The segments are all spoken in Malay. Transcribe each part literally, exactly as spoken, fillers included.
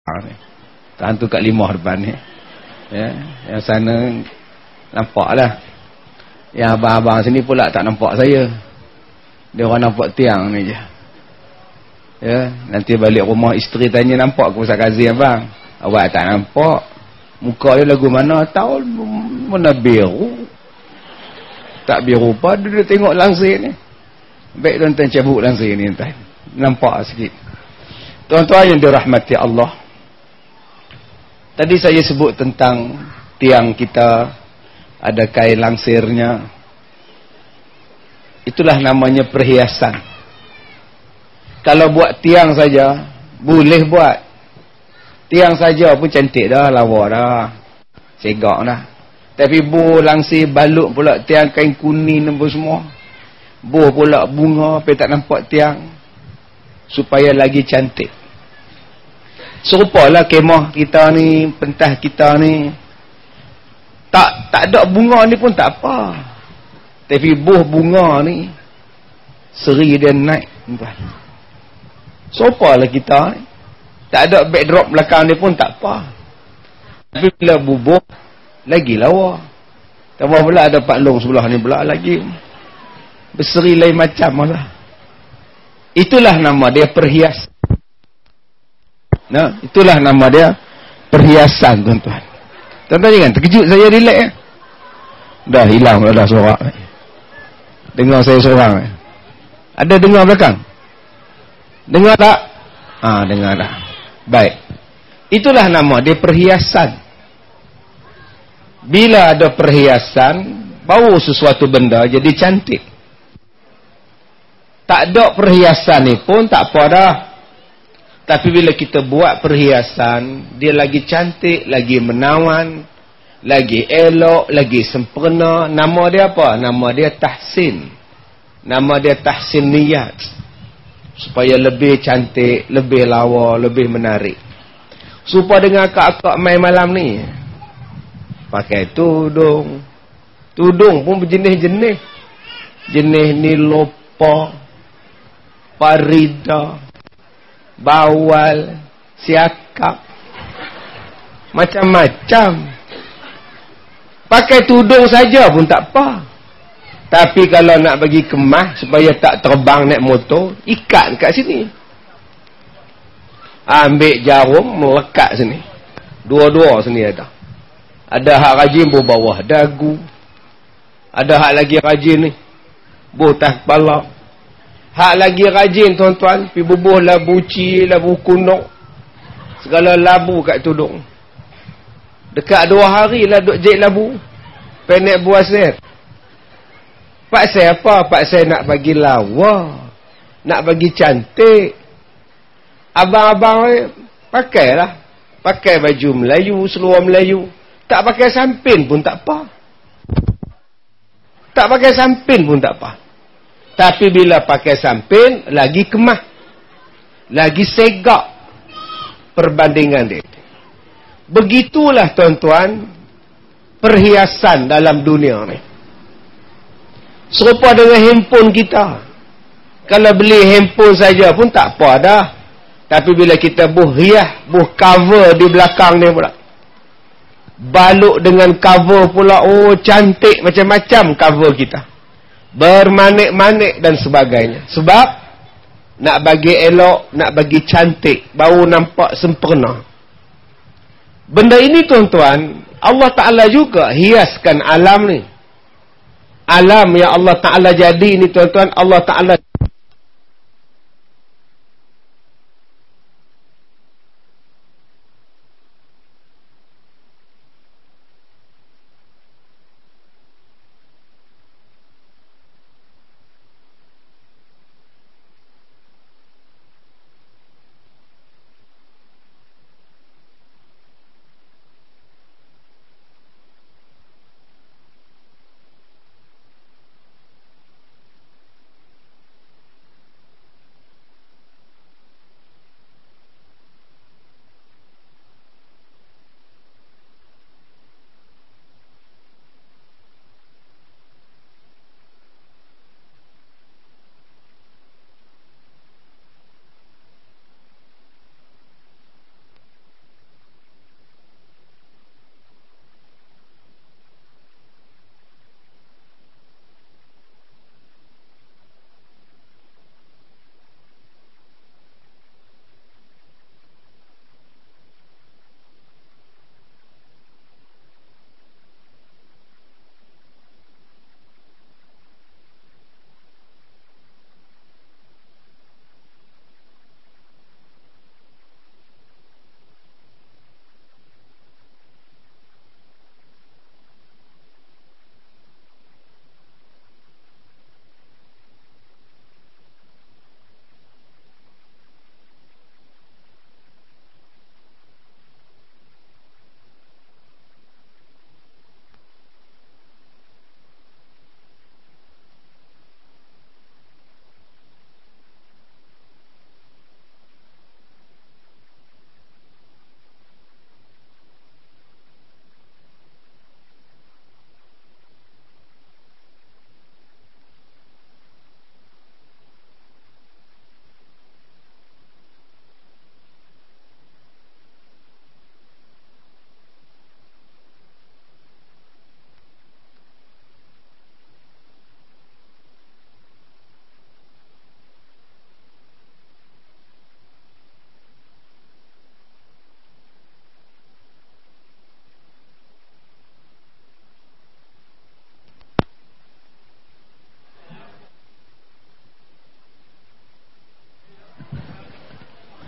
ni. Tahan tu kat lima depan ni. Ya, yang sana nampak lah. Yang abang-abang sini pula tak nampak saya. Dia orang nampak tiang ni je. Ya, nanti balik rumah isteri tanya nampak ke Ustaz Kazim abang? Awak tak nampak. Muka dia lagu mana? Tahu mana biru. Tak biru apa dia, dia tengok langsir ni. Baik tuan-tuan cabut langsir ni tuan. Nampak sikit. Tuan-tuan yang dirahmati Allah. Tadi saya sebut tentang tiang kita ada kain langsirnya. Itulah namanya perhiasan. Kalau buat tiang saja boleh buat. Tiang saja pun cantik dah, lawa dah. Segak dah. Tapi bu langsir balut pula tiang kain kuning apa semua. Bu pula bunga sampai tak nampak tiang. Supaya lagi cantik. Serupalah kemah kita ni, pentas kita ni. Tak tak ada bunga ni pun tak apa. Tapi buah bunga ni seri dia naik tuan. Serupalah kita ni. Tak ada backdrop belakang ni pun tak apa. Tapi bila bubuh lagi lawa. Tambah pula ada Pak Long sebelah ni pula lagi berseri lain macam lah. Itulah nama dia perhiasan. Nah, itulah nama dia perhiasan tuan-tuan. Tuan-tuan jangan terkejut saya relax eh. Dah hilang dah suara. Dengar saya seorang. Ada dengar belakang? Dengar tak? Ah, dengar dah. Baik. Itulah nama dia perhiasan. Bila ada perhiasan, baru sesuatu benda jadi cantik. Tak ada perhiasan ni pun tak apa dah. Tapi bila kita buat perhiasan, dia lagi cantik, lagi menawan, lagi elok, lagi sempurna. Nama dia apa? Nama dia tahsin. Nama dia tahsin niyat. Supaya lebih cantik, lebih lawa, lebih menarik. Supaya dengan akak-akak main malam ni, pakai tudung. Tudung pun berjenis-jenis. Jenis nilopa, parida, bawal, siakap, macam-macam. Pakai tudung saja pun tak apa. Tapi kalau nak bagi kemas supaya tak terbang naik motor, ikat kat sini. Ambil jarum melekat sini. Dua-dua sini ada. Ada hak rajin bu bawah dagu. Ada hak lagi rajin ni bu atas kepala. Hak lagi rajin tuan-tuan, pi bubuh labu ci, labu kunuk, segala labu kat tudung. Dekat dua hari lah duk jahit labu. Penek buah ser. Pak saya apa? Pak saya nak bagi lawa, nak bagi cantik. Abang-abang pakailah. Pakai baju Melayu, seluar Melayu. Tak pakai sampin pun tak apa. Tak pakai sampin pun tak apa. Tapi bila pakai sampin, lagi kemah. Lagi segak perbandingan dia. Begitulah tuan-tuan perhiasan dalam dunia ni. Serupa dengan handphone kita. Kalau beli handphone saja pun tak apa dah. Tapi bila kita buh hias, buh cover di belakang ni pula. Balut dengan cover pula. Oh, cantik macam-macam cover kita. Bermanik-manik dan sebagainya. Sebab nak bagi elok, nak bagi cantik, baru nampak sempurna. Benda ini tuan-tuan, Allah Ta'ala juga hiaskan alam ni. Alam yang Allah Ta'ala jadi ni tuan-tuan, Allah Ta'ala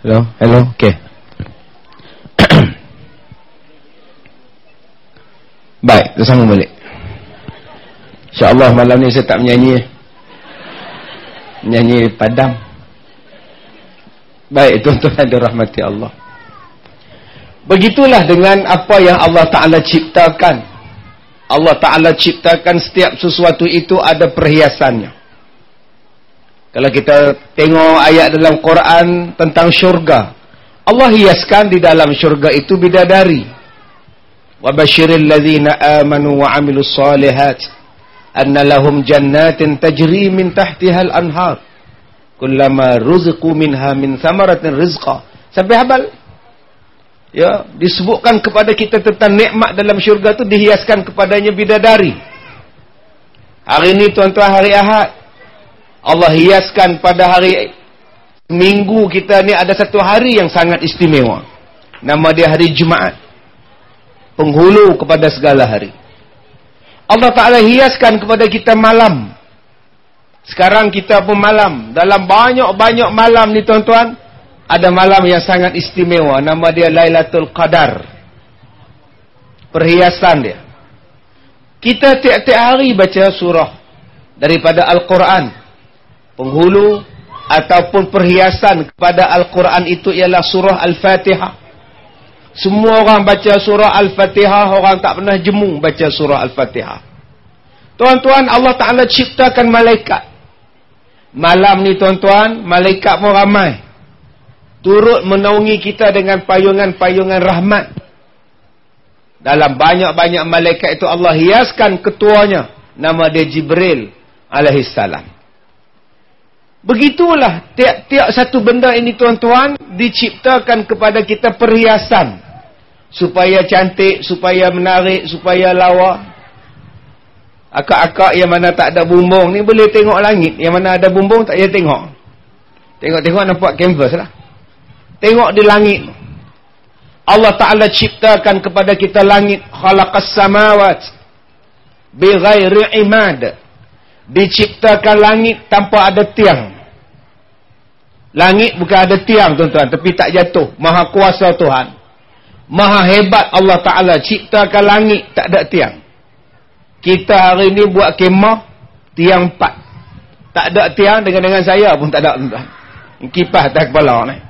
Hello, hello, okey. Baik, bersama balik. InsyaAllah malam ni saya tak menyanyi. Menyanyi padam. Baik, tuan-tuan dirahmati Allah. Begitulah dengan apa yang Allah Ta'ala ciptakan. Allah Ta'ala ciptakan setiap sesuatu itu ada perhiasannya. Kalau kita tengok ayat dalam Quran tentang syurga, Allah hiaskan di dalam syurga itu bidadari. Wa basyiril ladzina amanu wa amilus solihat anna lahum jannatin tajri min tahtihal anhar kullama ruziqu minha min thamaratin rizqa. Sampai habal. Ya, disebutkan kepada kita tentang nikmat dalam syurga itu dihiaskan kepadanya bidadari. Hari ini tuan-tuan hari Ahad, Allah hiaskan pada hari Minggu kita ni ada satu hari yang sangat istimewa. Nama dia hari Jumaat. Penghulu kepada segala hari. Allah Ta'ala hiaskan kepada kita malam. Sekarang kita pun malam. Dalam banyak-banyak malam ni tuan-tuan, ada malam yang sangat istimewa. Nama dia Lailatul Qadar. Perhiasan dia. Kita tiap-tiap hari baca surah daripada Al-Quran. Penghulu ataupun perhiasan kepada Al-Quran itu ialah surah Al-Fatihah. Semua orang baca surah Al-Fatihah, orang tak pernah jemu baca surah Al-Fatihah. Tuan-tuan, Allah Ta'ala ciptakan malaikat. Malam ni tuan-tuan, malaikat pun ramai. Turut menaungi kita dengan payungan-payungan rahmat. Dalam banyak-banyak malaikat itu Allah hiaskan ketuanya. Nama dia Jibril alaihissalam. Begitulah tiap-tiap satu benda ini tuan-tuan diciptakan kepada kita perhiasan. Supaya cantik, supaya menarik, supaya lawa. Akak-akak yang mana tak ada bumbung ni boleh tengok langit. Yang mana ada bumbung tak payah tengok. Tengok-tengok nampak kanvas lah. Tengok di langit. Allah Ta'ala ciptakan kepada kita langit. Khalaqas samawat bighairi imad. Diciptakan langit tanpa ada tiang. Langit bukan ada tiang tuan-tuan, tapi tak jatuh. Maha kuasa Tuhan. Maha hebat Allah Ta'ala ciptakan langit tak ada tiang. Kita hari ni buat kemah tiang empat. Tak ada tiang, dengan-dengan saya pun tak ada tuan-tuan. Kipas atas kepala ni.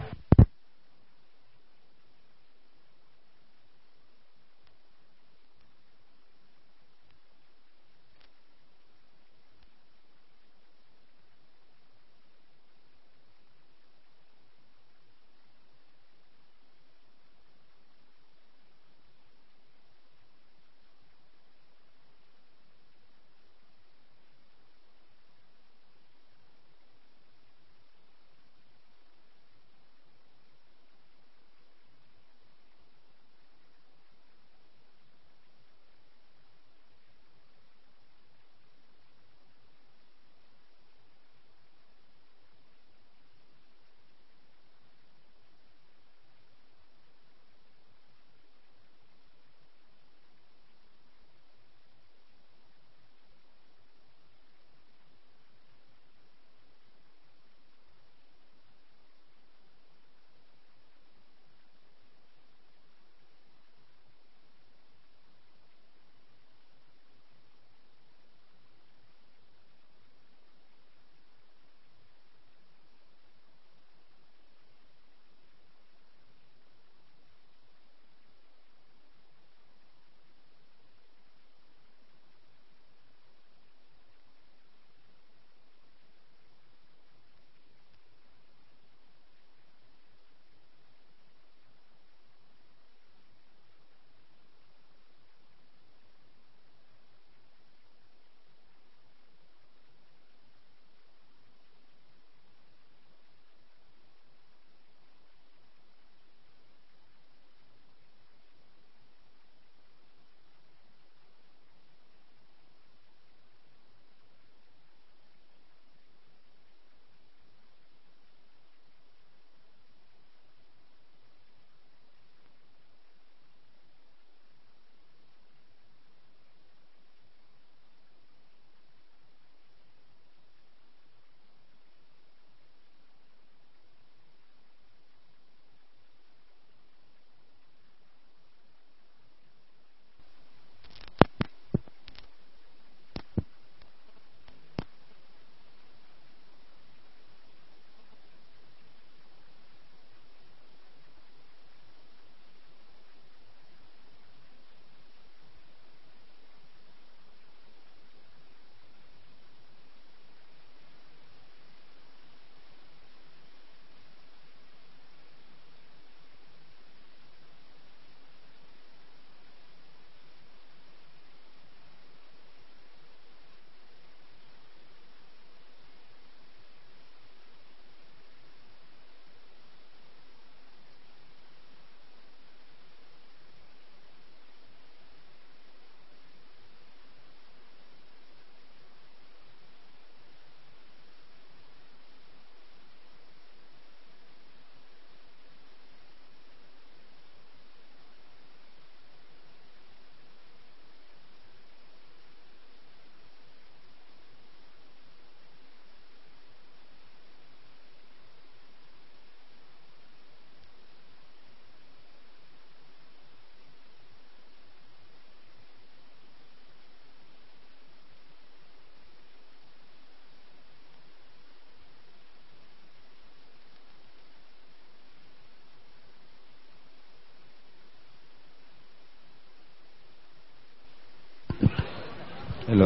Hello.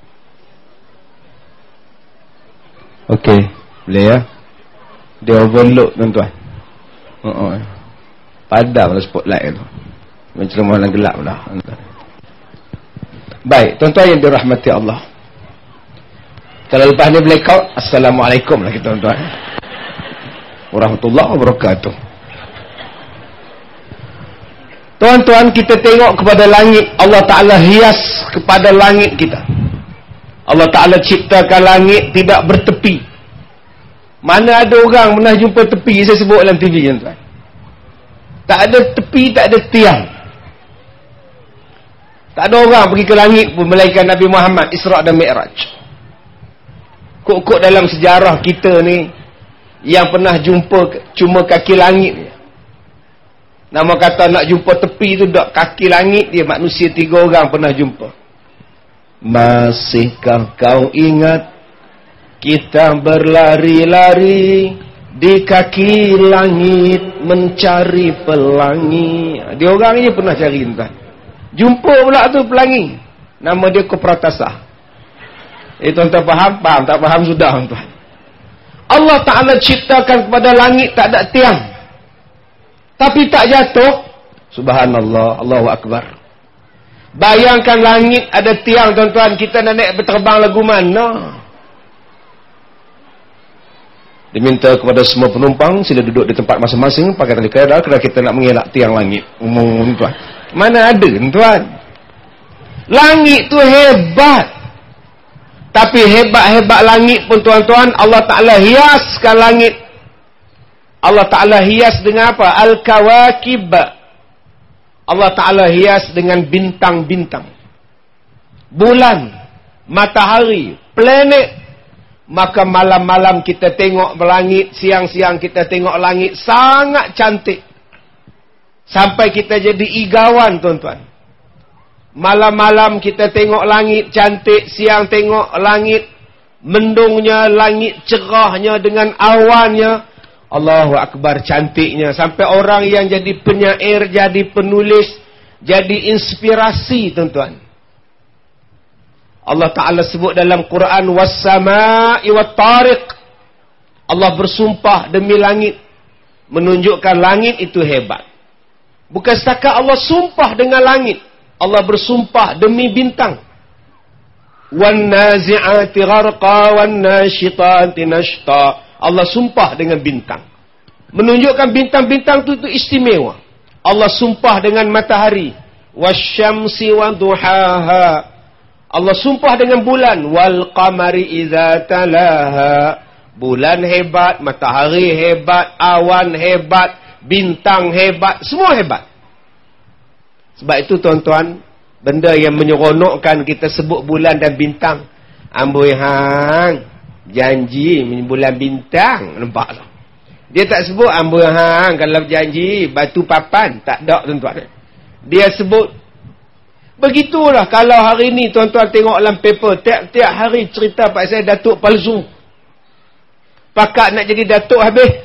Okey, boleh ya. Dia overload tuan-tuan. Oh, oh. Padamlah spotlight tu. Macam malam gelap dah. Baik, tuan-tuan yang dirahmati Allah. Kalau lepas ni blackout, assalamualaikum lah kita tuan-tuan. Warahmatullahi wabarakatuh. Tuan-tuan, kita tengok kepada langit. Allah Ta'ala hias kepada langit kita. Allah Ta'ala ciptakan langit tidak bertepi. Mana ada orang pernah jumpa tepi? Saya sebut dalam T V tuan-tuan. Tak ada tepi, tak ada tiang. Tak ada orang pergi ke langit pun melainkan Nabi Muhammad Isra' dan Mi'raj. Kok-kok dalam sejarah kita ni yang pernah jumpa cuma kaki langit. Nama kata nak jumpa tepi tu dak kaki langit dia, manusia tiga orang pernah jumpa. Masihkah kau ingat kita berlari-lari di kaki langit mencari pelangi. Dia orang ni pernah cari tuan. Jumpa pula tu pelangi. Nama dia Kopratasa. Eh tuan-tuan faham? Faham? Tak faham sudah tuan. Allah Ta'ala ciptakan kepada langit tak ada tiang. Tapi tak jatuh. Subhanallah, Allahu Akbar. Bayangkan langit ada tiang tuan-tuan. Kita nak naik berterbang lagu mana? Diminta kepada semua penumpang sila duduk di tempat masing-masing pakai tali kereta kerana kita nak mengelak tiang langit. Umum tuan. Mana ada tuan? Langit tu hebat. Tapi hebat-hebat langit pun tuan-tuan, Allah Ta'ala hiaskan langit. Allah Ta'ala hias dengan apa? Al-Kawakib. Allah Ta'ala hias dengan bintang-bintang. Bulan, matahari, planet. Maka malam-malam kita tengok langit, siang-siang kita tengok langit, sangat cantik. Sampai kita jadi igawan tuan-tuan. Malam-malam kita tengok langit cantik, siang tengok langit mendungnya, langit cerahnya dengan awannya. Allahu Akbar, cantiknya. Sampai orang yang jadi penyair, jadi penulis, jadi inspirasi tuan-tuan. Allah Ta'ala sebut dalam Quran, was-sama'i wat-tariq. Allah bersumpah demi langit, menunjukkan langit itu hebat. Bukan setakat Allah sumpah dengan langit, Allah bersumpah demi bintang. Wan-nazi'ati gharqa wan-nashitati nashta. Allah sumpah dengan bintang. Menunjukkan bintang-bintang itu, itu istimewa. Allah sumpah dengan matahari. Wasyamsi wa duhaha. Allah sumpah dengan bulan. Wal qamari idza talaha. Bulan hebat, matahari hebat, awan hebat, bintang hebat, semua hebat. Sebab itu tuan-tuan, benda yang menyeronokkan kita sebut bulan dan bintang. Amboi hang, janji bulan bintang, nampak tak? Dia tak sebut amboi hang kalau janji batu papan, tak ada tuan-tuan. Dia sebut begitulah. Kalau hari ni tuan-tuan tengok dalam paper, tiap-tiap hari cerita pasal datuk palsu. Pakat nak jadi datuk habis.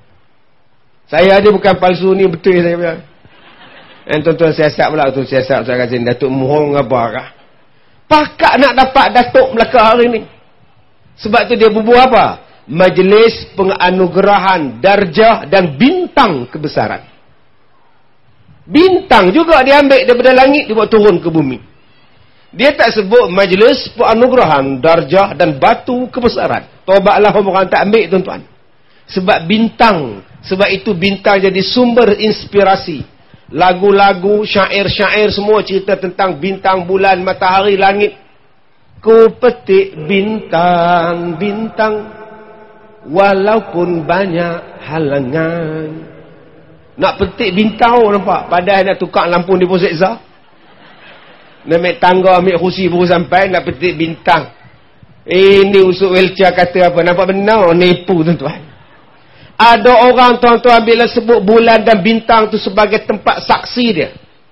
Saya ada bukan palsu ni, betul saya bilang. Dan tuan-tuan siasat pula tu, siasat saya kata datuk mohong apa kah? Pakat nak dapat datuk Melaka hari ni. Sebab tu dia berbuat apa? Majlis penganugerahan darjah dan bintang kebesaran. Bintang juga diambil daripada langit, dibuat turun ke bumi. Dia tak sebut majlis penganugerahan darjah dan batu kebesaran. Taubatlah orang tak ambil tuan-tuan. Sebab bintang, sebab itu bintang jadi sumber inspirasi. Lagu-lagu, syair-syair semua cerita tentang bintang, bulan, matahari, langit. Ku petik bintang-bintang walaupun banyak halangan. Nak petik bintang nampak, padahal nak tukar lampu di Pusat Zah. Nak ambil tangga, ambil kursi baru sampai nak petik bintang. Ini usuk wheelchair kata apa, nampak benar nipu tuan-tuan. Ada orang tuan-tuan bila sebut bulan dan bintang tu sebagai tempat saksi dia.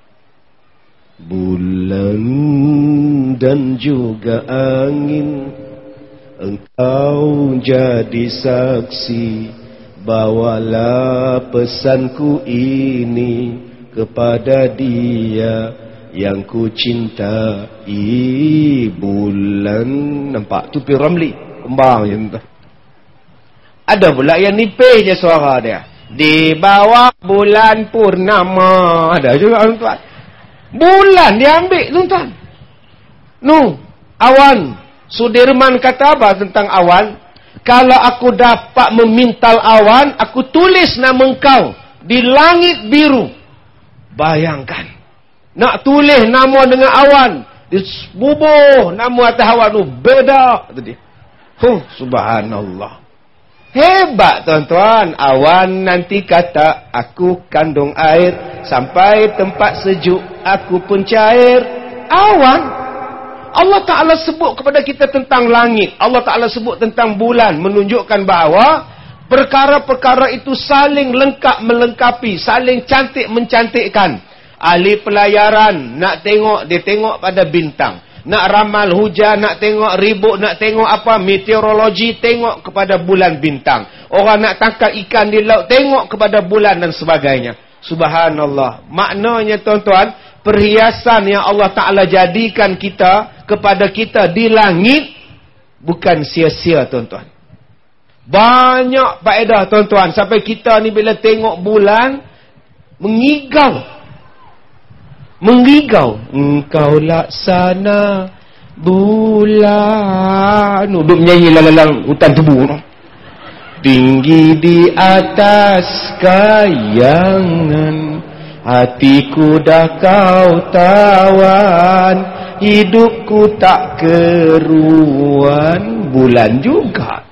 Bulan dan juga angin, engkau jadi saksi. Bawalah pesanku ini kepada dia. yang ku cintai bulan. Nampak? Tu Pi Ramli. Kembang je tu. Ada pula yang nipis je suara dia. Di bawah bulan purnama. Ada juga tuan-tuan. Bulan dia ambil tuan-tuan. Nu, awan. Sudirman kata apa tentang awan? Kalau aku dapat memintal awan, aku tulis nama engkau di langit biru. Bayangkan. Nak tulis nama dengan awan. Dibubuh nama atas awan tu. Beda. Huh, subhanallah. Hebat tuan-tuan. Awan nanti kata, aku kandung air. Sampai tempat sejuk, aku pun cair. Awan. Allah Ta'ala sebut kepada kita tentang langit. Allah Ta'ala sebut tentang bulan. Menunjukkan bahawa perkara-perkara itu saling lengkap melengkapi. Saling cantik mencantikkan. Ahli pelayaran nak tengok, dia tengok pada bintang. Nak ramal hujan, nak tengok ribut, nak tengok apa, meteorologi, tengok kepada bulan bintang. Orang nak tangkap ikan di laut, tengok kepada bulan dan sebagainya. Subhanallah. Maknanya tuan-tuan, perhiasan yang Allah Ta'ala jadikan kita, kepada kita di langit, bukan sia-sia tuan-tuan. Banyak faedah tuan-tuan. Sampai kita ni bila tengok bulan, mengigau. Mengigau. Engkau laksana bulan. Duduk menyanyi lalang hutan tebu. Tinggi di atas kayangan, hatiku dah kau tawan, hidupku tak keruan. Bulan juga.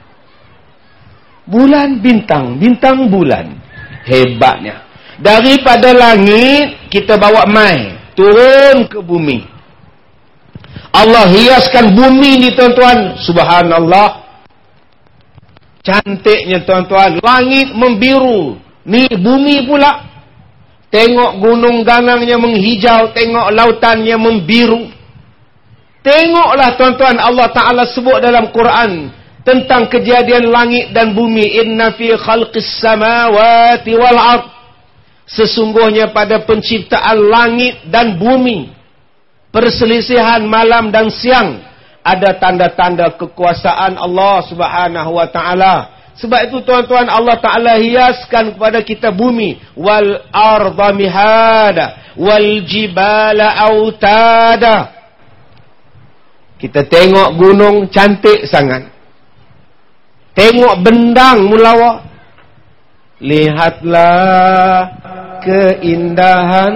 Bulan bintang, bintang bulan. Hebatnya. Daripada langit, kita bawa mai, turun ke bumi. Allah hiaskan bumi ni tuan-tuan. Subhanallah. Cantiknya tuan-tuan. Langit membiru. Ni bumi pula. Tengok gunung ganangnya menghijau. Tengok lautannya membiru. Tengoklah tuan-tuan, Allah Ta'ala sebut dalam Quran tentang kejadian langit dan bumi. Inna fi khalqis samawati wal ard. Sesungguhnya pada penciptaan langit dan bumi, perselisihan malam dan siang, ada tanda-tanda kekuasaan Allah Subhanahu wa Ta'ala. Sebab itu tuan-tuan, Allah Ta'ala hiaskan kepada kita bumi. Wal arda mihada wal jibala autada. Kita tengok gunung cantik sangat. Tengok bendang mulawa. Lihatlah keindahan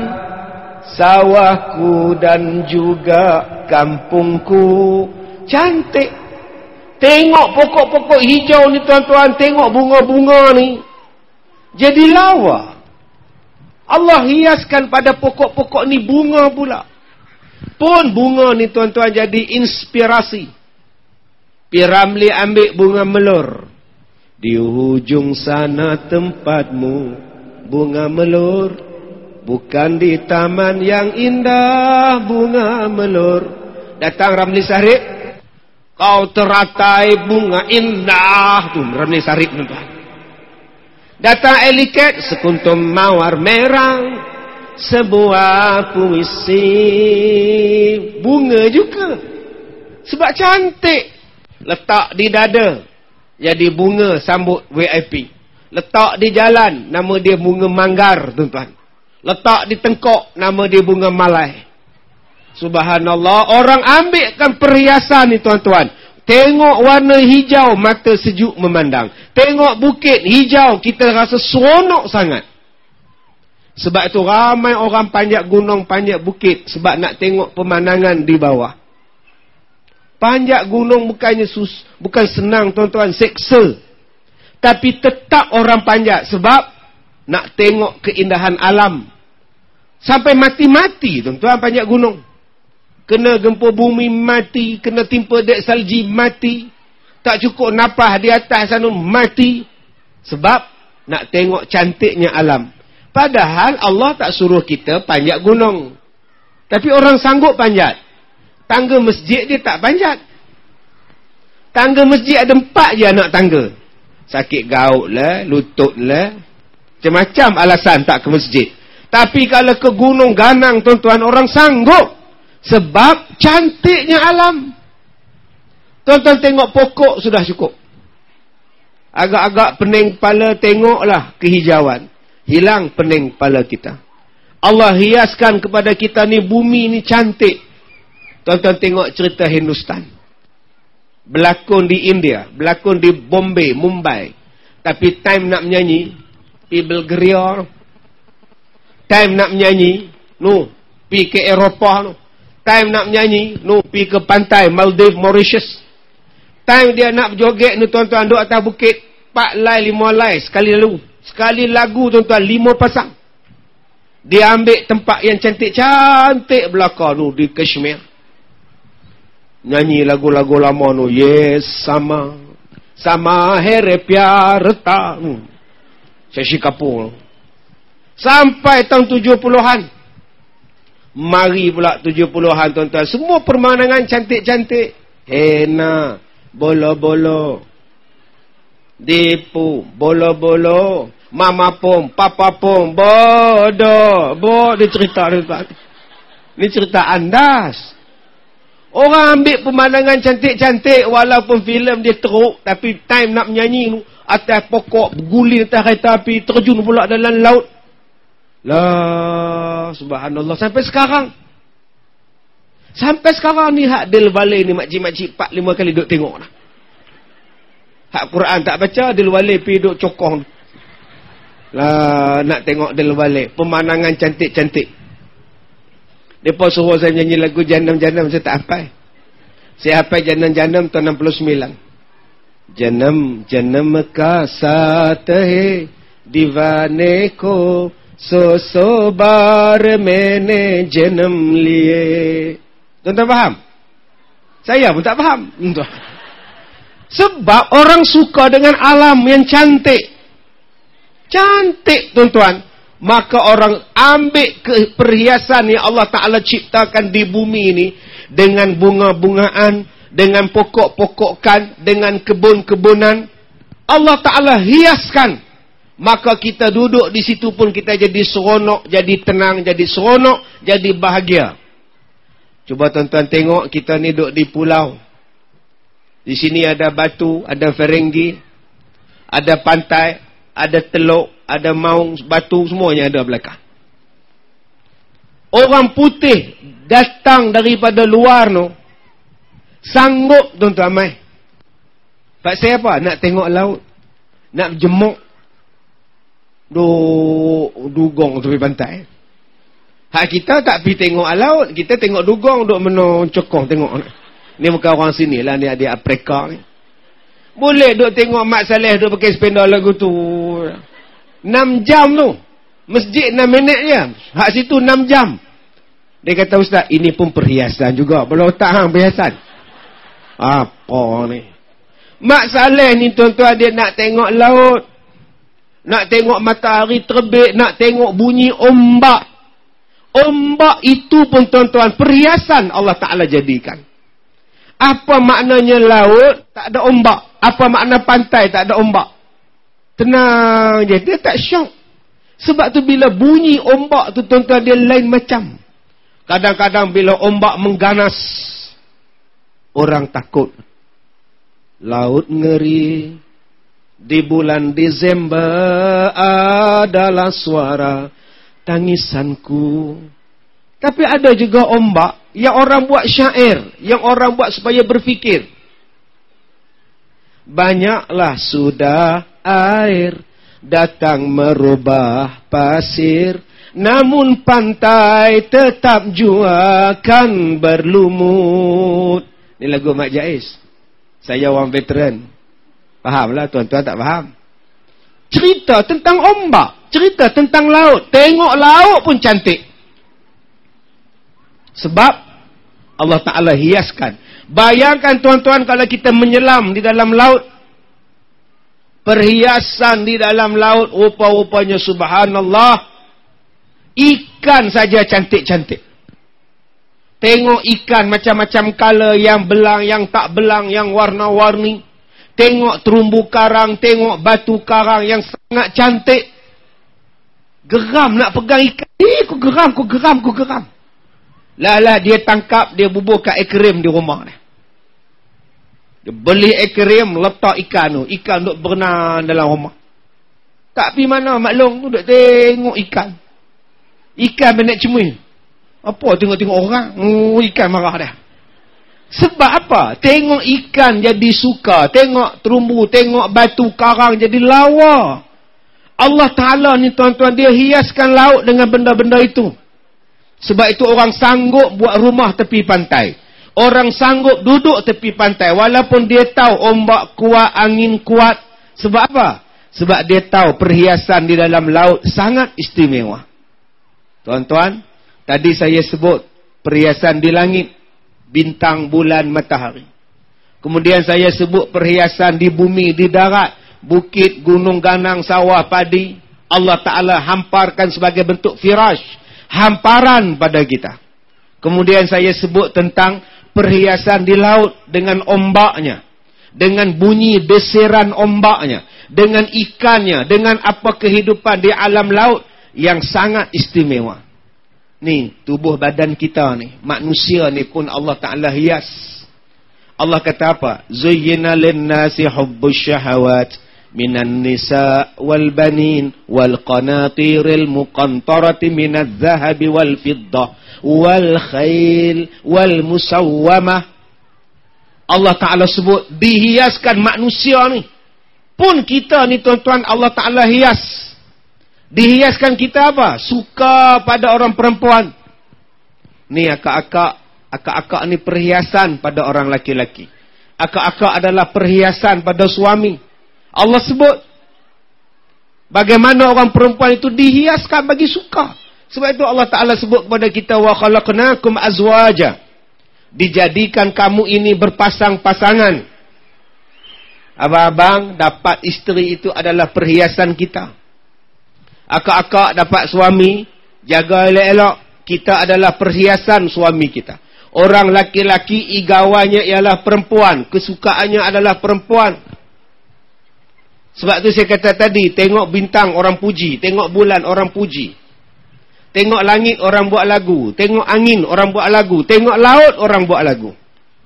sawahku dan juga kampungku. Cantik. Tengok pokok-pokok hijau ni tuan-tuan. Tengok bunga-bunga ni. Jadi lawa. Allah hiaskan pada pokok-pokok ni bunga pula. Pun bunga ni tuan-tuan jadi inspirasi. Pi Ramli ambil bunga melur. Di hujung sana tempatmu bunga melur. Bukan di taman yang indah bunga melur. Datang Ramli Sarip. Kau teratai bunga indah. Tu Ramli Sarip tuan-tuan. Datang Eliket. Sekuntum mawar merah. Sebuah puisi. Bunga juga. Sebab cantik. Letak di dada. Jadi bunga sambut V I P. Letak di jalan. Nama dia bunga manggar tuan-tuan. Letak di tengkok. Nama dia bunga malai. Subhanallah. Orang ambilkan perhiasan ni tuan-tuan. Tengok warna hijau. Mata sejuk memandang. Tengok bukit hijau. Kita rasa seronok sangat. Sebab itu ramai orang panjat gunung, panjat bukit. Sebab nak tengok pemandangan di bawah. Panjat gunung bukannya sus, bukan senang tuan-tuan, seksa. Tapi tetap orang panjat. Sebab nak tengok keindahan alam. Sampai mati-mati tuan-tuan panjat gunung. Kena gempa bumi mati. Kena timpa dek salji mati. Tak cukup napah di atas sana mati. Sebab nak tengok cantiknya alam. Padahal Allah tak suruh kita panjat gunung. Tapi orang sanggup panjat. Tangga masjid dia tak panjat. Tangga masjid ada empat je anak tangga. Sakit gaut lah, lutut lah. Macam-macam alasan tak ke masjid. Tapi kalau ke gunung ganang, tuan-tuan, orang sanggup. Sebab cantiknya alam. Tuan-tuan tengok pokok sudah cukup. Agak-agak pening kepala, tengoklah kehijauan. Hilang pening kepala kita. Allah hiaskan kepada kita ni, bumi ni cantik. Tuan-tuan tengok cerita Hindustan. Berlakon di India, berlakon di Bombay, Mumbai. Tapi time nak menyanyi, pi Bulgaria. Time nak menyanyi, no, pi ke Eropah, no. Time nak menyanyi, no, pi ke pantai Maldives, Mauritius. Time dia nak berjoget ni, tuan-tuan, duduk atas bukit, empat lai, lima lai, sekali lalu. Sekali lagu, tuan-tuan, lima pasang. Dia ambil tempat yang cantik-cantik belakang tu, di Kashmir. Nyanyi lagu-lagu lama tu, yes, sama. Sama here pyarta. Hmm. Shashi Kapoor. Sampai tahun tujuh puluhan. Mari pula tujuh puluhan, tuan-tuan. Semua pemandangan cantik-cantik. Hena, bolo-bolo. Depu, bolo-bolo. Mama pom, papa pom, bodoh. Bodoh, dia cerita. Ini cerita andas. Orang ambil pemandangan cantik-cantik, walaupun filem dia teruk, tapi time nak menyanyi, atas pokok, berguling atas kereta api, terjun pula dalam laut. Lah, subhanallah. Sampai sekarang. Sampai sekarang ni, hak Del Valle ni, makcik-makcik empat lima kali duduk tengok lah. Hak Quran tak baca, Del Valle pergi duduk cokong. Lah, nak tengok Del Valle. Pemandangan cantik-cantik. Mereka suruh saya nyanyi lagu Janam-Janam, saya tak hafal. Saya hafal Janam-Janam tahun enam puluh sembilan. Janam-Janam ka saath hai, divane ko so so bar maine janam liye. Tuan-tuan faham? Saya pun tak faham. Sebab orang suka dengan alam yang cantik. Cantik, tuan-tuan. Maka orang ambil ke perhiasan yang Allah Ta'ala ciptakan di bumi ini, dengan bunga-bungaan, dengan pokok-pokokan, dengan kebun-kebunan, Allah Ta'ala hiaskan. Maka kita duduk di situ pun kita jadi seronok, jadi tenang, jadi seronok, jadi bahagia. Cuba tuan-tuan tengok, kita ni duduk di pulau. Di sini ada batu, ada Ferengi, ada pantai, ada teluk, ada maung, batu, semuanya ada belakang. Orang putih datang daripada luar no, sanggup, tuan-tuan mai. Pak saya apa? Nak tengok laut, nak jemuk, duk dugong tepi pantai. Hak kita tak pergi tengok laut, kita tengok dugong, duk menong cokong tengok. Ni bukan orang sini lah, ni adik Afrika ni. Boleh duk tengok Mak Saleh duk pakai sepeda lagu tu. enam jam tu. Masjid enam minit je. Hak situ enam jam. Dia kata, Ustaz, ini pun perhiasan juga. Belum tak hang perhiasan. Apa ni? Mak Saleh ni, tuan-tuan, dia nak tengok laut. Nak tengok matahari terbit. Nak tengok bunyi ombak. Ombak itu pun, tuan-tuan, perhiasan Allah Ta'ala jadikan. Apa maknanya laut? Tak ada ombak. Apa makna pantai? Tak ada ombak. Tenang je. Dia tak syok. Sebab tu bila bunyi ombak tu, tuan-tuan, dia lain macam. Kadang-kadang bila ombak mengganas, orang takut. Laut ngeri. Di bulan Disember adalah suara tangisanku. Tapi ada juga ombak yang orang buat syair, yang orang buat supaya berfikir. Banyaklah sudah air datang merubah pasir, namun pantai tetap jua kan berlumut. Ini lagu Mak Jais. Saya orang veteran. Fahamlah, tuan-tuan tak faham. Cerita tentang ombak, cerita tentang laut. Tengok laut pun cantik. Sebab Allah Ta'ala hiaskan. Bayangkan, tuan-tuan, kalau kita menyelam di dalam laut. Perhiasan di dalam laut, rupa-rupanya subhanallah. Ikan saja cantik-cantik. Tengok ikan macam-macam color, yang belang, yang tak belang, yang warna-warni. Tengok terumbu karang, tengok batu karang yang sangat cantik. Geram nak pegang ikan. Eh, aku geram, aku geram, aku geram. Lah-lah dia tangkap, dia bubuh kat akarium di rumah dia. Dia beli akarium, letak ikan tu. Ikan duk berenang dalam rumah. Tak pergi mana, maklum tu duk tengok ikan. Ikan benak cemui. Apa tengok-tengok orang? Oh, ikan marah dah. Sebab apa? Tengok ikan jadi suka. Tengok terumbu, tengok batu karang jadi lawa. Allah Ta'ala ni tuan-tuan, dia hiaskan laut dengan benda-benda itu. Sebab itu orang sanggup buat rumah tepi pantai. Orang sanggup duduk tepi pantai. Walaupun dia tahu ombak kuat, angin kuat. Sebab apa? Sebab dia tahu perhiasan di dalam laut sangat istimewa. Tuan-tuan, tadi saya sebut perhiasan di langit. Bintang, bulan, matahari. Kemudian saya sebut perhiasan di bumi, di darat. Bukit, gunung, ganang, sawah, padi. Allah Ta'ala hamparkan sebagai bentuk firash. Hamparan pada kita. Kemudian saya sebut tentang perhiasan di laut dengan ombaknya. Dengan bunyi desiran ombaknya. Dengan ikannya. Dengan apa kehidupan di alam laut yang sangat istimewa. Ni, tubuh badan kita ni. Manusia ni pun Allah Ta'ala hias. Allah kata apa? Zuyyina linnasi hubbus syahawat. Minan nisa wal banin wal qanatiril muqantarati minadh dhahabi wal fiddah wal khail wal musawwamah. Allah Ta'ala sebut dihiaskan manusia ni. Pun kita ni tuan-tuan, Allah Ta'ala hias. Dihiaskan kita apa? Suka pada orang perempuan. Ni akak-akak, akak-akak ni perhiasan pada orang laki-laki. Akak-akak adalah perhiasan pada suami. Allah sebut bagaimana orang perempuan itu dihiaskan bagi suka. Sebab itu Allah Ta'ala sebut kepada kita, wa khalaqnakum azwaja. Dijadikan kamu ini berpasang-pasangan. Abang-abang dapat isteri itu adalah perhiasan kita. Akak-akak dapat suami, jaga elok-elok. Kita adalah perhiasan suami kita. Orang laki-laki igawanya ialah perempuan, kesukaannya adalah perempuan. Sebab tu saya kata tadi, tengok bintang orang puji, tengok bulan orang puji. Tengok langit orang buat lagu, tengok angin orang buat lagu, tengok laut orang buat lagu.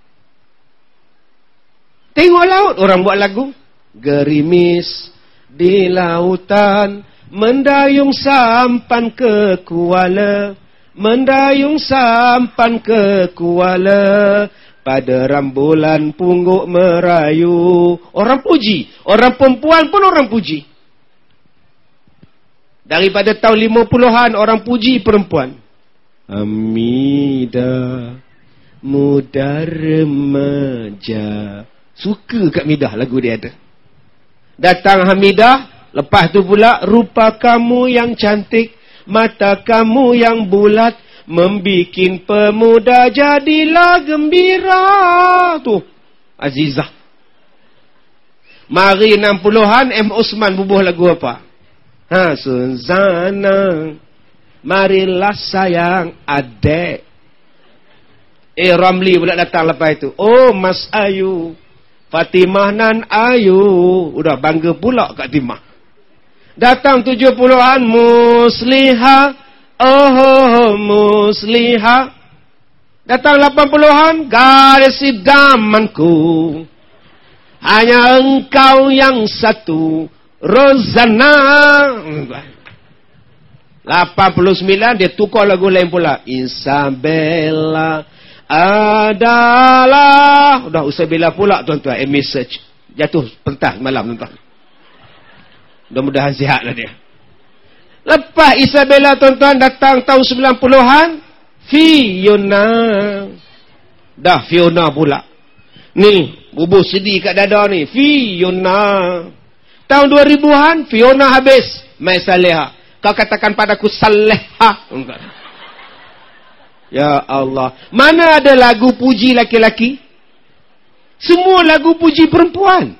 Tengok laut orang buat lagu. Gerimis di lautan, mendayung sampan ke Kuala, mendayung sampan ke Kuala. Pada rembulan pungguk merayu. Orang puji. Orang perempuan pun orang puji. Daripada tahun lima puluhan orang puji perempuan. Hamidah, muda remaja. Suka kat Midah lagu dia ada. Datang Hamidah, lepas tu pula rupa kamu yang cantik, mata kamu yang bulat, membikin pemuda jadilah gembira. Tu Azizah. Mari enam puluhan M. Osman bubuh lagu apa? Ha, Sunzana, marilah sayang adek. Eh, Ramli pula datang lepas itu. Oh, Mas Ayu, Fatimah nan Ayu. Udah bangga pula Kak Timah. Datang tujuh puluhan Muslihah. Oh, Muslihah. Datang lapan puluhan, garis idamanku, hanya engkau yang satu, Rozana. lapan puluh sembilan, dia tukar lagu lain pula. Isabella adalah. Udah Isabella pula tuan-tuan, M S Search. Jatuh pentas malam tuan-tuan. Mudah-mudahan sihat lah dia. Lepas Isabella tuan-tuan, datang tahun sembilan puluhan, Fiona. Dah Fiona pula. Ni, bubuh sedih kat dada ni. Fiona. Tahun dua ribuan, Fiona habis. Mai Saleha. Kau katakan padaku Saleha. Ya Allah. Mana ada lagu puji laki-laki? Semua lagu puji perempuan.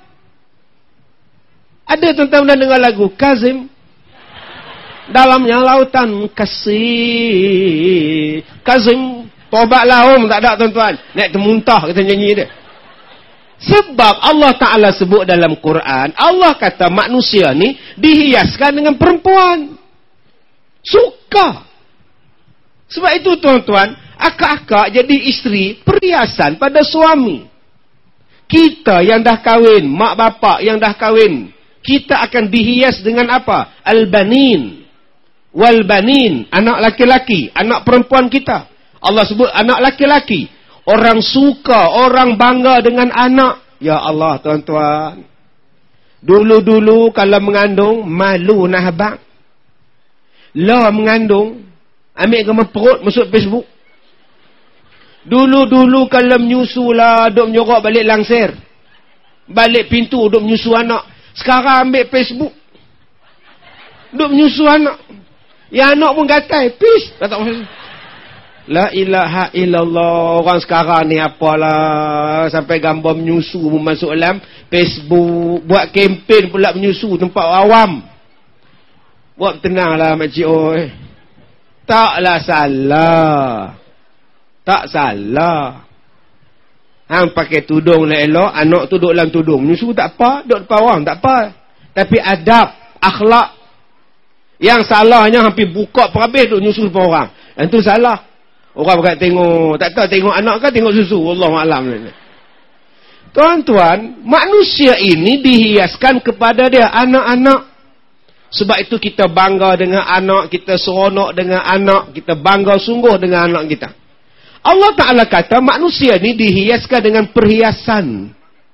Ada tuan-tuan dah dengar lagu Kazim? Dalamnya lautan kasih. Kazim, tobatlah om, tak ada tuan-tuan. Naik termuntah kita nyanyi dia. Sebab Allah Ta'ala sebut dalam Quran, Allah kata manusia ni dihiaskan dengan perempuan. Suka. Sebab itu tuan-tuan, akak-akak jadi isteri perhiasan pada suami. Kita yang dah kahwin, mak bapak yang dah kahwin, kita akan dihias dengan apa? Al-banin. Wal-banin. Anak laki-laki. Anak perempuan kita. Allah sebut anak laki-laki. Orang suka, orang bangga dengan anak. Ya Allah tuan-tuan. Dulu-dulu kalau mengandung, malu nak habang. Lah mengandung, ambil gambar perut, masuk Facebook. Dulu-dulu kalau menyusu lah, duk menyorok balik langsir. Balik pintu, duk menyusu anak. Sekarang ambil Facebook. Duk menyusu anak. Ya anak pun gatai. Peace. Kata macam la ilaha illallah. Orang sekarang ni apalah. Sampai gambar menyusu pun masuk dalam Facebook. Buat kempen pula menyusu tempat awam. Buat tenanglah makcik oi. Taklah salah. Tak salah. Hang pakai tudung lah elok, anak tu duduk dalam tudung. Menyusu tak apa, duduk depan orang tak apa. Tapi adab, akhlak. Yang salahnya hampir buka perhabis duduk menyusu depan orang. Yang tu salah. Orang pakai tengok, tak tahu tengok anak kan tengok susu. Wallahualam. Tuan-tuan, manusia ini dihiaskan kepada dia anak-anak. Sebab itu kita bangga dengan anak, kita seronok dengan anak, kita bangga sungguh dengan anak kita. Allah Ta'ala kata manusia ni dihiaskan dengan perhiasan.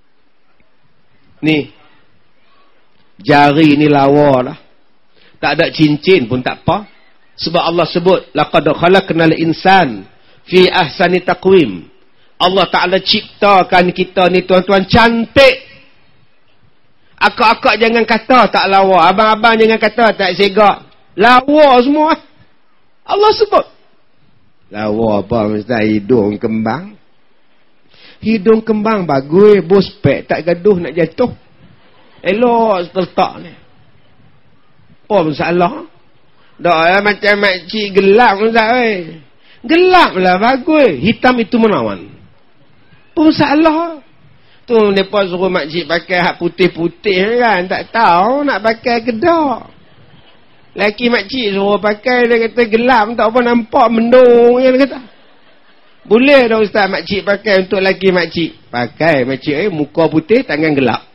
Ni, jari ni lawa lah. Tak ada cincin pun tak apa. Sebab Allah sebut, laqad khalaqnal insan fi ahsani taqwim. Allah Ta'ala ciptakan kita ni tuan-tuan cantik. Akak-akak jangan kata tak lawa. Abang-abang jangan kata tak segak. Lawa semua. Allah sebut. Lawa apa? Mesti hidung kembang. Hidung kembang bagus. Bospek tak gaduh nak jatuh. Elok terletak ni. Apa masalah? Tak lah macam makcik gelap. Eh. Gelap lah bagus. Hitam itu menawan. Apa masalah? Tu mereka suruh makcik pakai hak putih-putih kan. Tak tahu nak pakai kedak. Laki makcik suruh pakai, dia kata gelap. Tak apa nampak mendung. Dia kata. Boleh dah ustaz makcik pakai untuk laki makcik. Pakai makcik eh, muka putih, tangan gelap.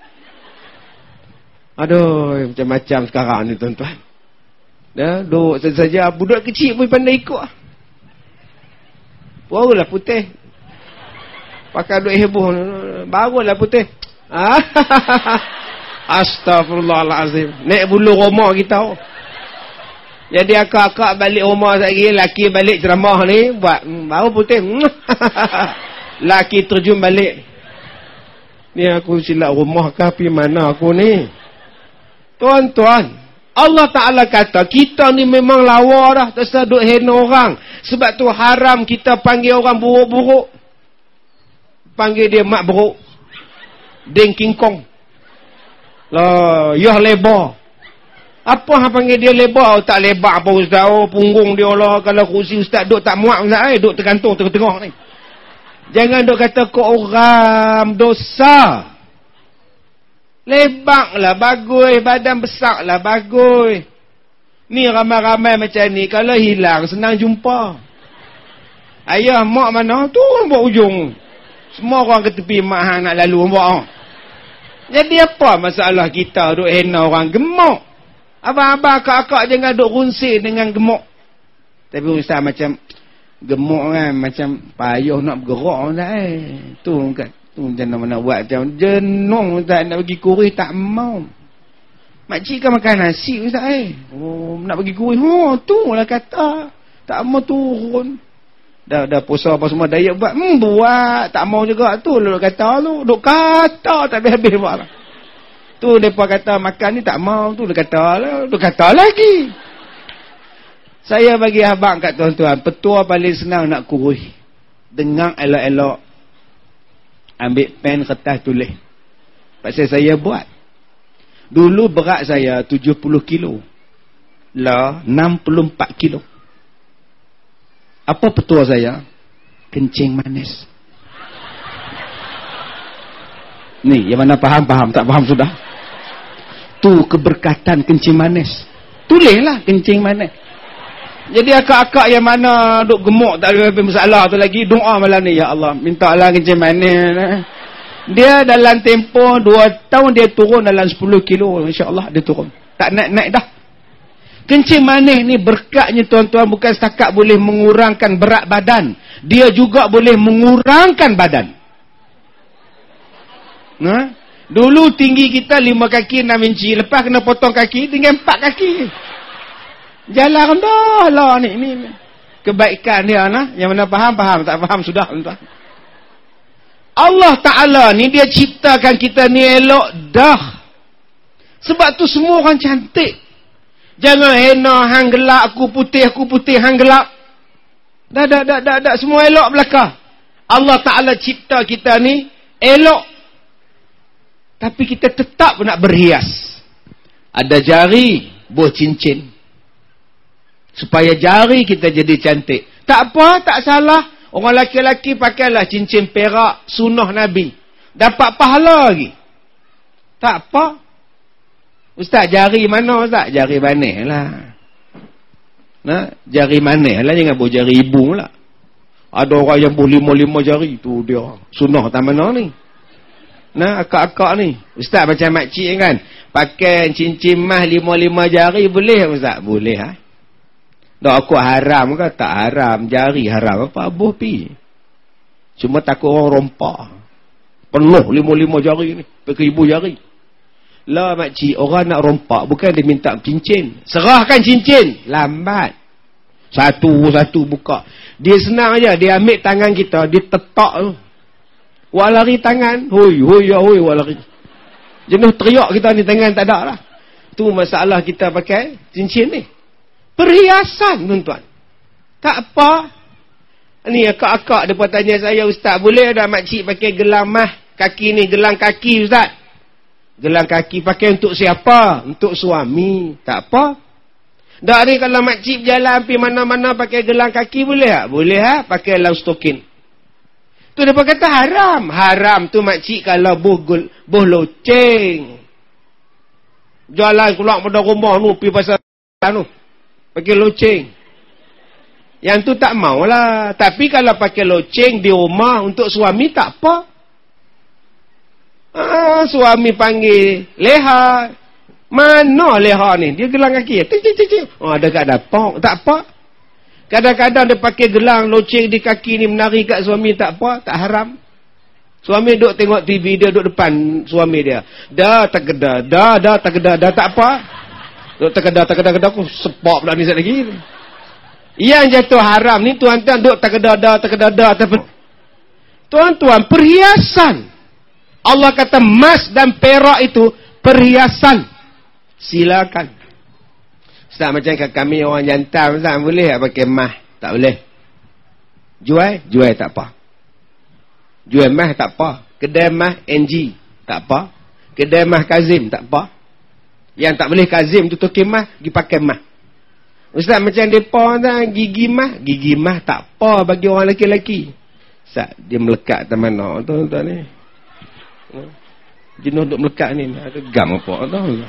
Aduh, macam-macam sekarang ni tuan-tuan. Dah, duduk saja. Budak kecil pun pandai ikut. Barulah putih. Pakai duit heboh. Barulah putih. Astaghfirullahalazim. Naik bulu rumah kita. Jadi akak-akak balik rumah lagi. Laki balik ceramah ni. Buat. Baru putih. Laki terjun balik. Ni aku silap rumah kah? Pergi mana aku ni? Tuan-tuan. Allah Ta'ala kata. Kita ni memang lawa dah. Terserah duk hina orang. Sebab tu haram kita panggil orang buruk-buruk. Panggil dia mak beruk. Deng King Kong. Lah, yah lebar. Apa hang panggil dia lebar? Tak lebar apa ustaz? Oh, punggung dia lah. Kalau kursi ustaz duk tak muat ustaz. Eh, duk tergantung tengah-tengah ni. Jangan duk kata kau orang dosa. Lebar lah bagus. Badan besar lah bagus. Ni ramai-ramai macam ni. Kalau hilang senang jumpa. Ayah mak mana? Tu buat ujung. Semua orang ke tepi mak hang nak lalu buat. Jadi apa masalah kita duk hina orang gemuk? Abang-abang akak-akak jangan duk runsing dengan gemuk. Tapi ustaz macam gemuk kan macam payah nak bergerak ustaz eh. Tu kan tu macam mana nak buat macam jenuh ustaz nak pergi kurih tak mau. Makcik kan makan nasi ustaz eh. Oh nak pergi kurih. Oh tu lah kata. Tak mau turun. Dah, dah puasa apa semua diet buat. Hmm, buat. Tak mau juga. Tu lu kata lu. Duk kata tak habis-habis buat lah. Tu mereka kata makan ni tak mau. Tu lu kata lah. Duk kata lagi. Saya bagi abang kat tuan-tuan. Petua paling senang nak kurus. Dengar elok-elok. Ambil pen kertas tulis. Pasal saya buat. Dulu berat saya tujuh puluh kilo. Lah enam puluh empat kilo. Apa petua saya? Kencing manis. Ni, yang mana faham-faham, tak faham sudah. Tu keberkatan kencing manis. Tulislah kencing manis. Jadi akak-akak yang mana duk gemuk tak ada masalah tu lagi, doa malam ni, ya Allah, minta Allah kencing manis. Dia dalam tempoh dua tahun dia turun dalam sepuluh kilo, insya-Allah dia turun. Tak naik-naik dah. Kencing manis ni berkatnya tuan-tuan bukan setakat boleh mengurangkan berat badan, dia juga boleh mengurangkan badan. Nah, dulu tinggi kita lima kaki enam inci, lepas kena potong kaki tinggal empat kaki. Jalan dah lah ni, ni kebaikan dia nah. Yang mana faham faham, tak faham sudah tuan. Allah Taala ni dia ciptakan kita ni elok dah. Sebab tu semua orang cantik. Jangan hena hang gelap, aku putih, aku putih hang gelap. Dah dah dah dah, dah. Semua elok belaka. Allah Taala cipta kita ni elok. Tapi kita tetap nak berhias. Ada jari, buah cincin. Supaya jari kita jadi cantik. Tak apa, tak salah. Orang lelaki-lelaki pakailah cincin perak, sunnah Nabi. Dapat pahala lagi. Tak apa. Ustaz, jari mana Ustaz? Jari manis lah. Nah, jari manis lah, jangan buat jari ibu lah. Ada orang yang buat lima-lima jari, tu dia. Sunnah tak mana ni. Nah, akak-akak ni. Ustaz macam makcik kan. Pakai cincin mah lima-lima jari, boleh Ustaz? Boleh ha? Dah aku haram ke? Tak haram. Jari haram apa? Abuh pi. Cuma takut orang rompak. Penuh lima-lima jari ni. Pakai ibu jari. Lah makcik, orang nak rompak bukan dia minta cincin. Serahkan cincin. Lambat. Satu-satu buka. Dia senang aja. Dia ambil tangan kita. Dia tetak tu. Wak lari tangan. Hoi, hoi, ya, hoi, wak lari. Jenuh teriak kita ni tangan tak ada lah. Tu masalah kita pakai cincin ni. Perhiasan tuan-tuan. Tak apa. Ni akak-akak dia pun tanya saya, Ustaz boleh ada makcik pakai gelang mah kaki ni, gelang kaki Ustaz? Gelang kaki pakai untuk siapa? Untuk suami. Tak apa. Dak ni kalau makcik berjalan pergi mana-mana pakai gelang kaki boleh tak? Boleh ha? Pakai lau stokin. Tu dia kata haram. Haram tu makcik kalau boh, boh loceng. Jalan keluar pada rumah tu pergi pasal tu. Pakai loceng. Yang tu tak maulah. Tapi kalau pakai loceng di rumah untuk suami tak apa. Ah, suami panggil leha. Mana leha ni? Dia gelang kaki. Cik cik cik. Oh, ada kat dapur. Tak apa. Kadang-kadang dia pakai gelang loceng di kaki ni menari kat suami tak apa, tak haram. Suami duduk tengok T V, dia duduk depan suami dia. Dah tak kedah, dah dah tak kedah, dah tak apa. Duk terkedah, terkedah, terkedah, aku sepak pula ni sekejap lagi. Yang jatuh haram ni, tuan-tuan duk terkedah, dah, terkedah, dah. Tuan-tuan, perhiasan. Allah kata emas dan perak itu perhiasan. Silakan. Ustaz, macam kami orang jantan, Ustaz, boleh tak pakai emas? Tak boleh. Jual? Jual tak apa. Jual emas tak apa. Kedai emas N G tak apa. Kedai emas Kazim tak apa. Yang tak boleh Kazim tu token mah, pergi pakai mah. Ustaz macam depa dah gigi mah, gigi mah tak apa bagi orang lelaki-lelaki. Ustaz dia melekat tak mana tuan-tuan ni. Jenuh duk melekat ni, ada gam apa tahu.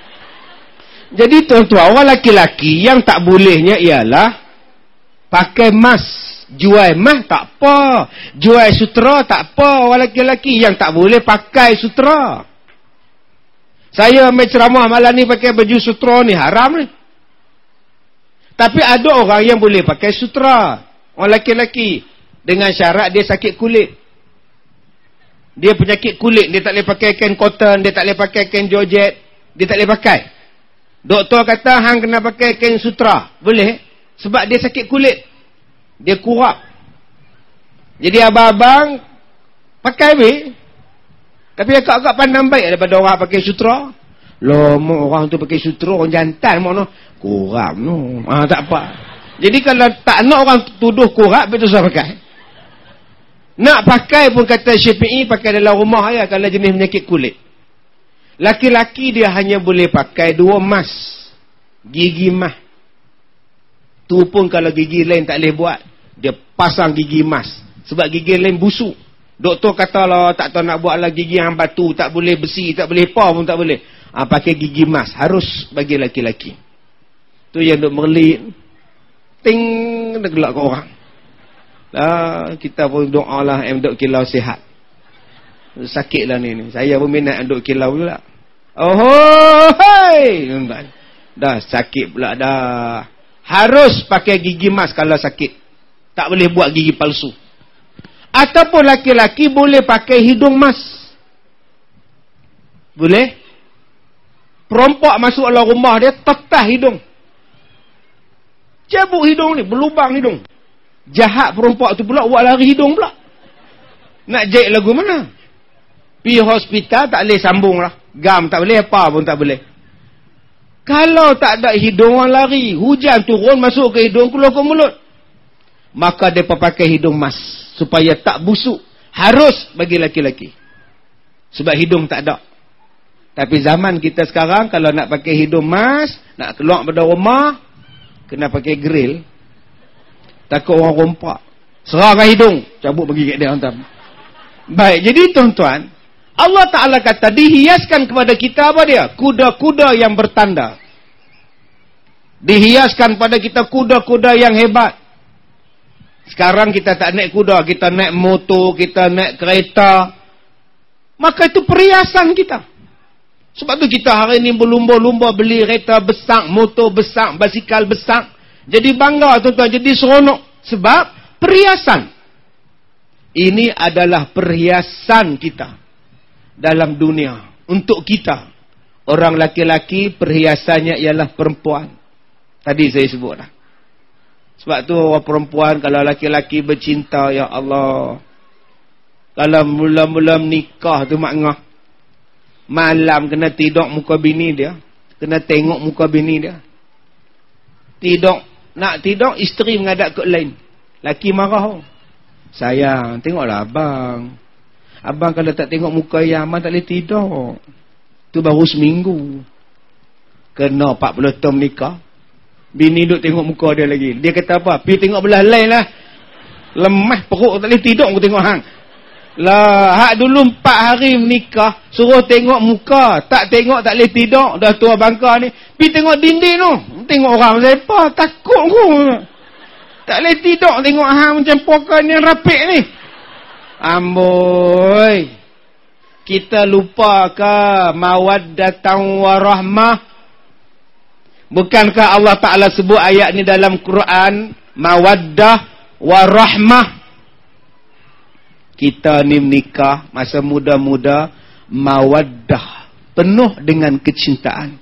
Jadi tuan-tuan, orang lelaki-lelaki yang tak bolehnya ialah pakai emas. Jual emas tak apa. Jual sutera tak apa. Orang lelaki-lelaki yang tak boleh pakai sutera. Saya ambil ceramah malam ni pakai baju sutera ni haram ni. Tapi ada orang yang boleh pakai sutera. Orang lelaki-lelaki. Dengan syarat dia sakit kulit. Dia penyakit kulit. Dia tak boleh pakai kain cotton. Dia tak boleh pakai kain georgette. Dia tak boleh pakai. Doktor kata hang kena pakai kain sutera. Boleh. Sebab dia sakit kulit. Dia kurap. Jadi abang-abang pakai weh. Tapi akak-akak pandang baik daripada orang pakai sutera. Lama orang tu pakai sutera, orang jantan mana? Kurap no. Ah, tak apa. Jadi kalau tak nak orang tuduh kurap, betul saya pakai. Nak pakai pun kata Syafi'i, pakai dalam rumah ya kalau jenis penyakit kulit. Laki-laki dia hanya boleh pakai dua emas. Gigi emas. Tu pun kalau gigi lain tak boleh buat. Dia pasang gigi emas. Sebab gigi lain busuk. Doktor kata lah tak tahu nak buat lah gigi yang batu, tak boleh besi, tak boleh apa pun tak boleh. Ha, pakai gigi emas harus bagi laki-laki. Tu yang duk merlit. ting dia gelak ke orang. Lah kita pun doa lah em dok kilau sihat. Sakitlah ni ni. Saya pun minat dok kilau pula. Oh hai. Dah sakit pula dah. Harus pakai gigi mas kalau sakit. Tak boleh buat gigi palsu. Ataupun laki-laki boleh pakai hidung mas. Boleh? Perompak masuk dalam rumah dia, tetah hidung. Cabut hidung ni, berlubang hidung. Jahat perompak tu pula, buat lari hidung pula. Nak jahit lagu mana? Pergi hospital tak boleh sambung lah. Gam tak boleh, apa pun tak boleh. Kalau tak ada hidung, orang lari. Hujan turun, masuk ke hidung, keluar ke mulut. Maka dia pakai hidung mas. Supaya tak busuk. Harus bagi laki-laki. Sebab hidung tak ada. Tapi zaman kita sekarang, kalau nak pakai hidung mas, nak keluar pada rumah, kena pakai grill. Takut orang rompak. Serahkan hidung. Cabut bagi kat dia. Hantar. Baik, jadi tuan-tuan, Allah Ta'ala kata, dihiaskan kepada kita apa dia? Kuda-kuda yang bertanda. Dihiaskan pada kita kuda-kuda yang hebat. Sekarang kita tak naik kuda, kita naik motor, kita naik kereta. Maka itu perhiasan kita. Sebab tu kita hari ni berlumba-lumba beli kereta besar, motor besar, basikal besar. Jadi bangga tuan-tuan, jadi seronok. Sebab perhiasan. Ini adalah perhiasan kita dalam dunia. Untuk kita. Orang laki-laki perhiasannya ialah perempuan. Tadi saya sebut dah. Sebab tu orang perempuan kalau laki-laki bercinta, ya Allah. Kalau mula-mula nikah tu makngah. Malam kena tidur muka bini dia. Kena tengok muka bini dia. Tidur. Nak tidur, isteri mengadap ke lain. Laki marah. Sayang, tengoklah abang. Abang kalau tak tengok muka yang abang tak boleh tidur. Tu baru seminggu. Kena empat puluh tahun nikah. Bini duk tengok muka dia lagi. Dia kata apa? Pergi tengok belah lain lah. Lemah perut tak boleh tidur aku tengok hang. Lah, hak dulu empat hari menikah, suruh tengok muka, tak tengok tak boleh tidur, dah tua bangka ni. Pergi tengok dinding tu. Tengok orang siapa, takut aku. Tak boleh tidur tengok hang macam pokan yang rapik ni. Amboi. Kita lupa ke mawaddatan warahmah? Bukankah Allah Ta'ala sebut ayat ni dalam Quran? Mawaddah warahmah. Kita ni menikah masa muda-muda, mawaddah, penuh dengan kecintaan.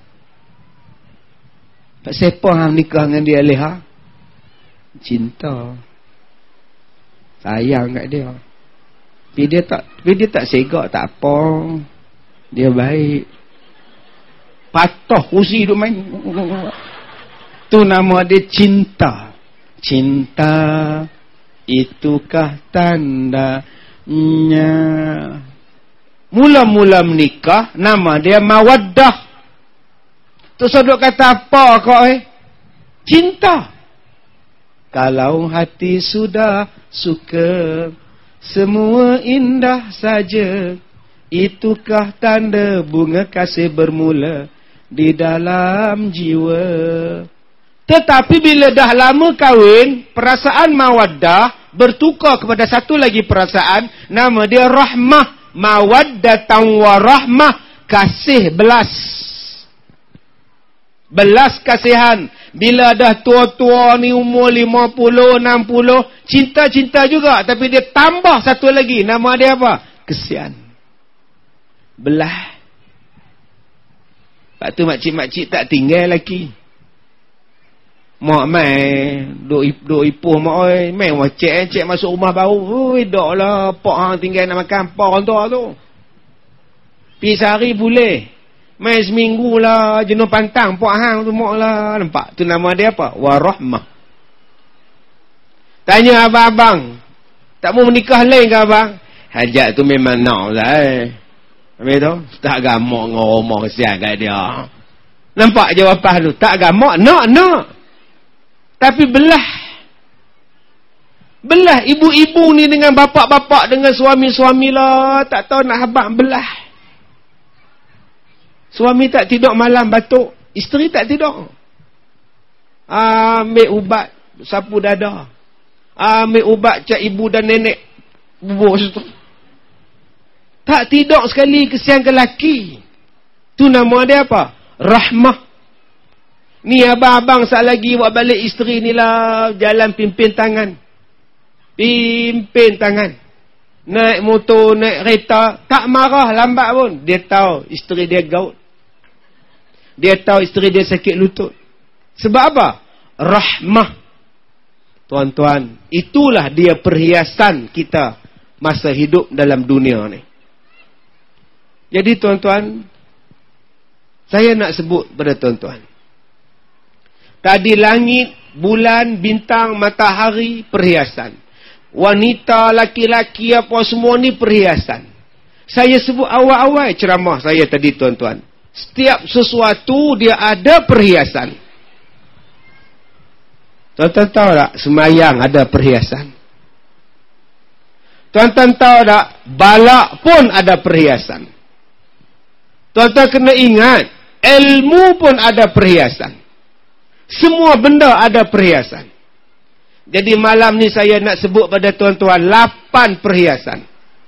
Tak siapa yang nikah dengan dia leha? Cinta. Sayang kat dia. Tapi dia tak, tapi dia tak segak, tak apa. Dia baik. Patah kursi duk main. Tu nama dia cinta. Cinta itukah tanda nya. Mula-mula menikah, nama dia mawaddah. Tu saudara kata apa kau eh? Cinta. Kalau hati sudah suka, semua indah saja. Itukah tanda bunga kasih bermula di dalam jiwa. Tetapi bila dah lama kahwin, perasaan mawaddah bertukar kepada satu lagi perasaan, nama dia rahmah. Mawaddatan warahmah, kasih belas. Belas kasihan. Bila dah tua-tua ni umur lima puluh, enam puluh, cinta-cinta juga, tapi dia tambah satu lagi, nama dia apa? Kesian. Belah. Lepas tu makcik-makcik tak tinggal lagi. Mak mai duk duk ipuh mak oi, mai wacek cek masuk rumah baru. Oi daklah pak hang tinggal nak makan apa orang tua tu. Pi sehari boleh. Mai seminggu lah jenuh pantang pak hang tu mak lah. Nampak tu nama dia apa? Warahmah. Tanya abang-abang, tak mau menikah lain ke abang? Hajat tu memang nak lah eh. Habis tu tak gamak dengan rumah kesian kat dia. Nampak jawapan tu? Tak gamak, nak nak. Tapi belah. Belah ibu-ibu ni dengan bapak-bapak, dengan suami-suami lah. Tak tahu nak habaq belah. Suami tak tidur malam batuk, isteri tak tidur. Ambil ubat, sapu dada. Ambil ubat cak ibu dan nenek. Bubur situ. Tak tidak sekali kesian ke laki. Tu nama dia apa? Rahmah. Ni abang-abang saat lagi buat balik isteri ni lah. Jalan pimpin tangan. Pimpin tangan. Naik motor, naik kereta. Tak marah, lambat pun. Dia tahu isteri dia gaut. Dia tahu isteri dia sakit lutut. Sebab apa? Rahmah. Tuan-tuan, itulah dia perhiasan kita masa hidup dalam dunia ni. Jadi tuan-tuan, saya nak sebut pada tuan-tuan. Tadi langit, bulan, bintang, matahari, perhiasan. Wanita, laki-laki, apa semua ni perhiasan. Saya sebut awal-awal ceramah saya tadi tuan-tuan. Setiap sesuatu dia ada perhiasan. Tuan-tuan tahu tak? Semayang ada perhiasan. Tuan-tuan tahu tak? Balak pun ada perhiasan. Tuan-tuan kena ingat, ilmu pun ada perhiasan. Semua benda ada perhiasan. Jadi malam ni saya nak sebut pada tuan-tuan lapan perhiasan.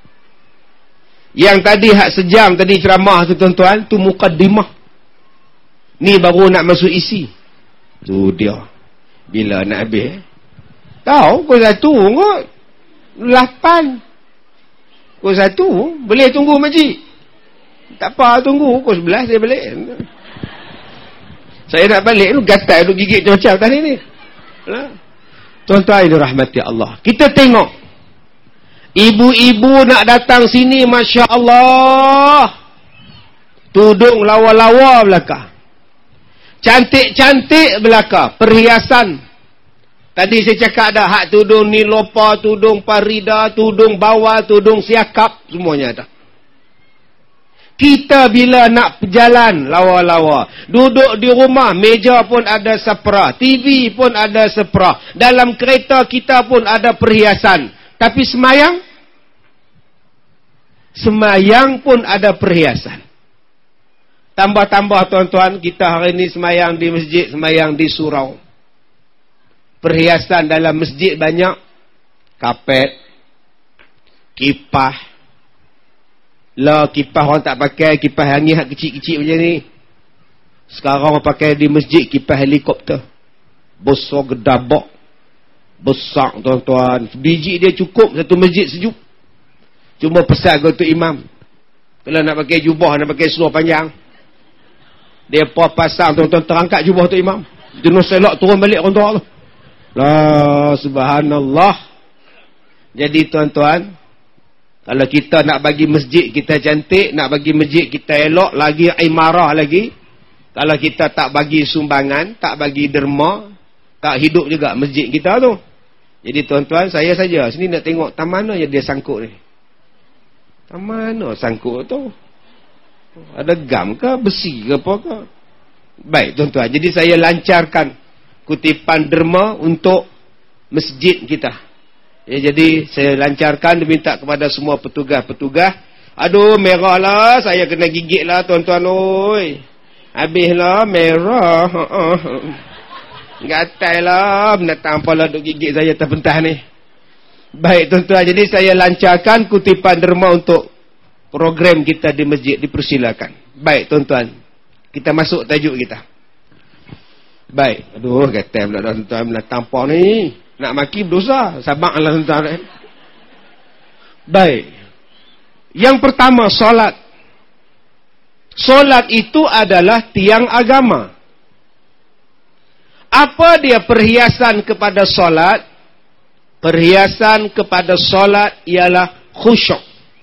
Yang tadi hak sejam tadi ceramah tu tuan-tuan, tu mukaddimah. Ni baru nak masuk isi. Tu dia. Bila nak habis? Tahu pukul satu kot. Lapan. Pukul satu. Boleh tunggu makcik? Tak apa, tunggu. Pukul sebelas saya balik. Saya nak balik tu gatal duk gigit macam tadi ni. Tuan-tuan dirahmati Allah. Kita tengok. Ibu-ibu nak datang sini, Masya Allah. Tudung lawa-lawa belakang. Cantik-cantik belakang. Perhiasan. Tadi saya cakap dah, hak tudung nilopa, tudung parida, tudung bawal, tudung siakap, semuanya ada. Kita bila nak berjalan lawa-lawa, duduk di rumah, meja pun ada sepra, T V pun ada sepra, dalam kereta kita pun ada perhiasan. Tapi semayang, semayang pun ada perhiasan. Tambah-tambah tuan-tuan, kita hari ini semayang di masjid, semayang di surau. Perhiasan dalam masjid banyak. Kapet, kipah. Lah kipas orang tak pakai, kipas angin hak kecil-kecil macam ni. Sekarang orang pakai di masjid kipas helikopter. Besar gedabak. Besar tuan-tuan. Biji dia cukup satu masjid sejuk. Cuma pesan ke untuk imam. Kalau nak pakai jubah, nak pakai seluar panjang. Dia pasang tuan-tuan terangkat jubah untuk imam. Dia nak selak turun balik orang tua tu. Lah subhanallah. Jadi tuan-tuan, kalau kita nak bagi masjid kita cantik, nak bagi masjid kita elok, lagi imarah lagi. Kalau kita tak bagi sumbangan, tak bagi derma, tak hidup juga masjid kita tu. Jadi tuan-tuan, saya saja sini nak tengok tam mana je dia sangkut ni. Tam mana sangkut tu? Ada gam ke, besi ke apa ke? Baik tuan-tuan, jadi saya lancarkan kutipan derma untuk masjid kita. Ya, jadi saya lancarkan, diminta kepada semua petugas-petugas. Aduh, merah lah, saya kena gigit lah tuan-tuan. Oi, habislah merah. Gatal lah, binatang apalah duk gigit saya terpentah ni. Baik tuan-tuan, jadi saya lancarkan kutipan derma untuk program kita di masjid. Dipersilakan. Baik tuan-tuan, kita masuk tajuk kita. Baik, aduh gatal pula tuan-tuan, binatang apa ni. Nak maki berdosa. Sabarlah tuan-tuan. Baik. Yang pertama, solat. Solat itu adalah tiang agama. Apa dia perhiasan kepada solat? Perhiasan kepada solat ialah khusyuk.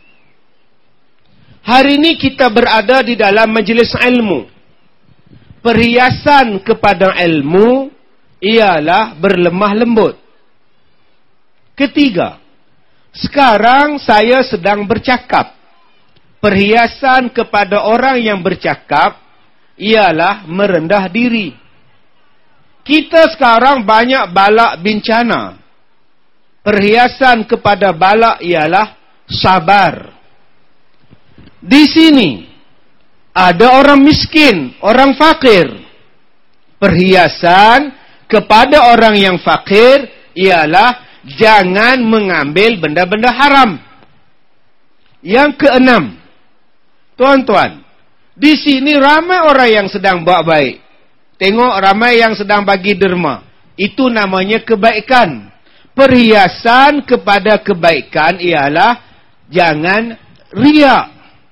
Hari ini kita berada di dalam majlis ilmu. Perhiasan kepada ilmu ialah berlemah lembut. Ketiga, sekarang saya sedang bercakap. Perhiasan kepada orang yang bercakap ialah merendah diri. Kita sekarang banyak balak bencana. Perhiasan kepada balak ialah sabar. Di sini ada orang miskin, orang fakir. Perhiasan kepada orang yang fakir ialah jangan mengambil benda-benda haram. Yang keenam, tuan-tuan, di sini ramai orang yang sedang buat baik. Tengok ramai yang sedang bagi derma. Itu namanya kebaikan. Perhiasan kepada kebaikan ialah jangan riak.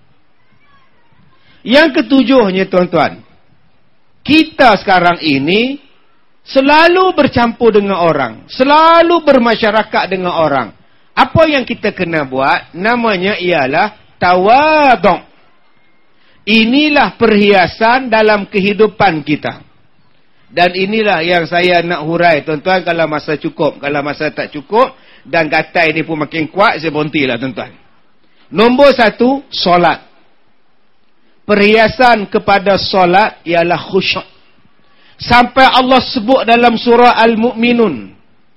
Yang ketujuhnya, tuan-tuan, kita sekarang ini selalu bercampur dengan orang, selalu bermasyarakat dengan orang. Apa yang kita kena buat? Namanya ialah tawaduk. Inilah perhiasan dalam kehidupan kita. Dan inilah yang saya nak hurai, tuan-tuan, kalau masa cukup. Kalau masa tak cukup, dan gatai ni pun makin kuat, saya berhentilah, tuan-tuan. Nombor satu, solat. Perhiasan kepada solat ialah khusyuk. Sampai Allah sebut dalam surah Al-Mu'minun,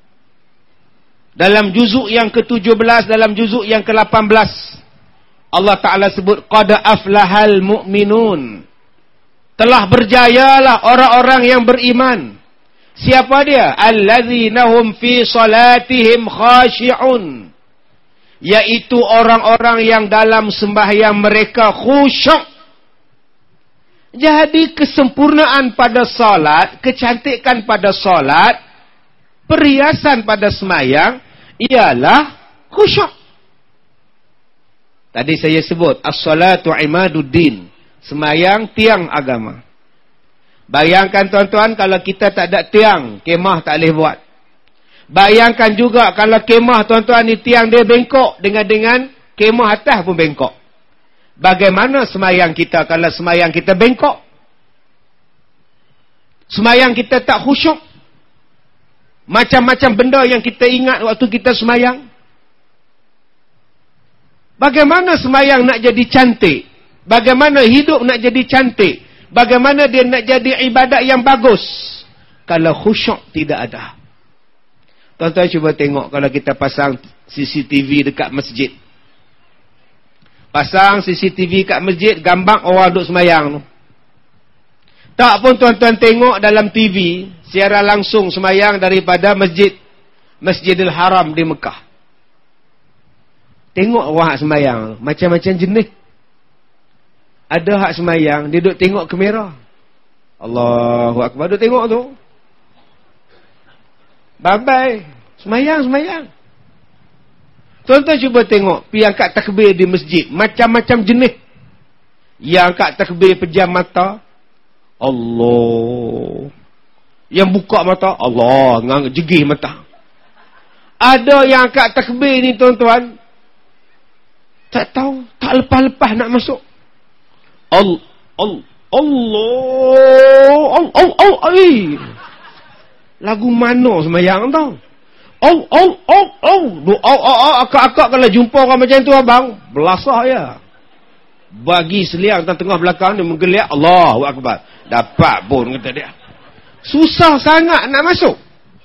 dalam juzuk yang ke tujuh belas, dalam juzuk yang ke lapan belas, Allah Ta'ala sebut, qad aflahal mu'minun. Telah berjayalah orang-orang yang beriman. Siapa dia? Allazina hum fi salatihim khashi'un. Iaitu orang-orang yang dalam sembahyang mereka khusyuk. Jadi kesempurnaan pada salat, kecantikan pada salat, perhiasan pada semayang ialah khusyuk. Tadi saya sebut as-salatu imaduddin, semayang tiang agama. Bayangkan, tuan-tuan, kalau kita tak ada tiang, kemah tak boleh buat. Bayangkan juga kalau kemah, tuan-tuan, ni tiang dia bengkok, dengan dengan kemah atas pun bengkok. Bagaimana semayang kita kalau semayang kita bengkok? Semayang kita tak khusyuk. Macam-macam benda yang kita ingat waktu kita semayang. Bagaimana semayang nak jadi cantik? Bagaimana hidup nak jadi cantik? Bagaimana dia nak jadi ibadat yang bagus? Kalau khusyuk tidak ada. Tuan-tuan cuba tengok kalau kita pasang C C T V dekat masjid. Pasang C C T V kat masjid, gambar orang duduk semayang tu. Tak pun tuan-tuan tengok dalam T V, siaran langsung semayang daripada masjid Masjidil Haram di Mekah. Tengok orang hak semayang, macam-macam jenis. Ada hak semayang, dia duduk tengok kamera. Allahu Akbar, duduk tengok tu. Bye-bye. Semayang-semayang. Tuan-tuan cuba tengok, pergi angkat takbir di masjid, macam-macam jenis. Yang angkat takbir pejam mata, Allah. Yang buka mata, Allah. Jegih mata. Ada yang angkat takbir ni, tuan-tuan, tak tahu, tak lepas-lepas nak masuk. Allah, Allah, Allah, Allah, Allah. Lagu mana semayang tau? Oh, oh, oh, oh. Oh, oh, oh, akak-akak kalau jumpa orang macam tu, abang, belasah ya. Bagi seliang tengah belakang dia menggeliat, Allahu Akbar. Dapat pun, kata dia. Susah sangat nak masuk.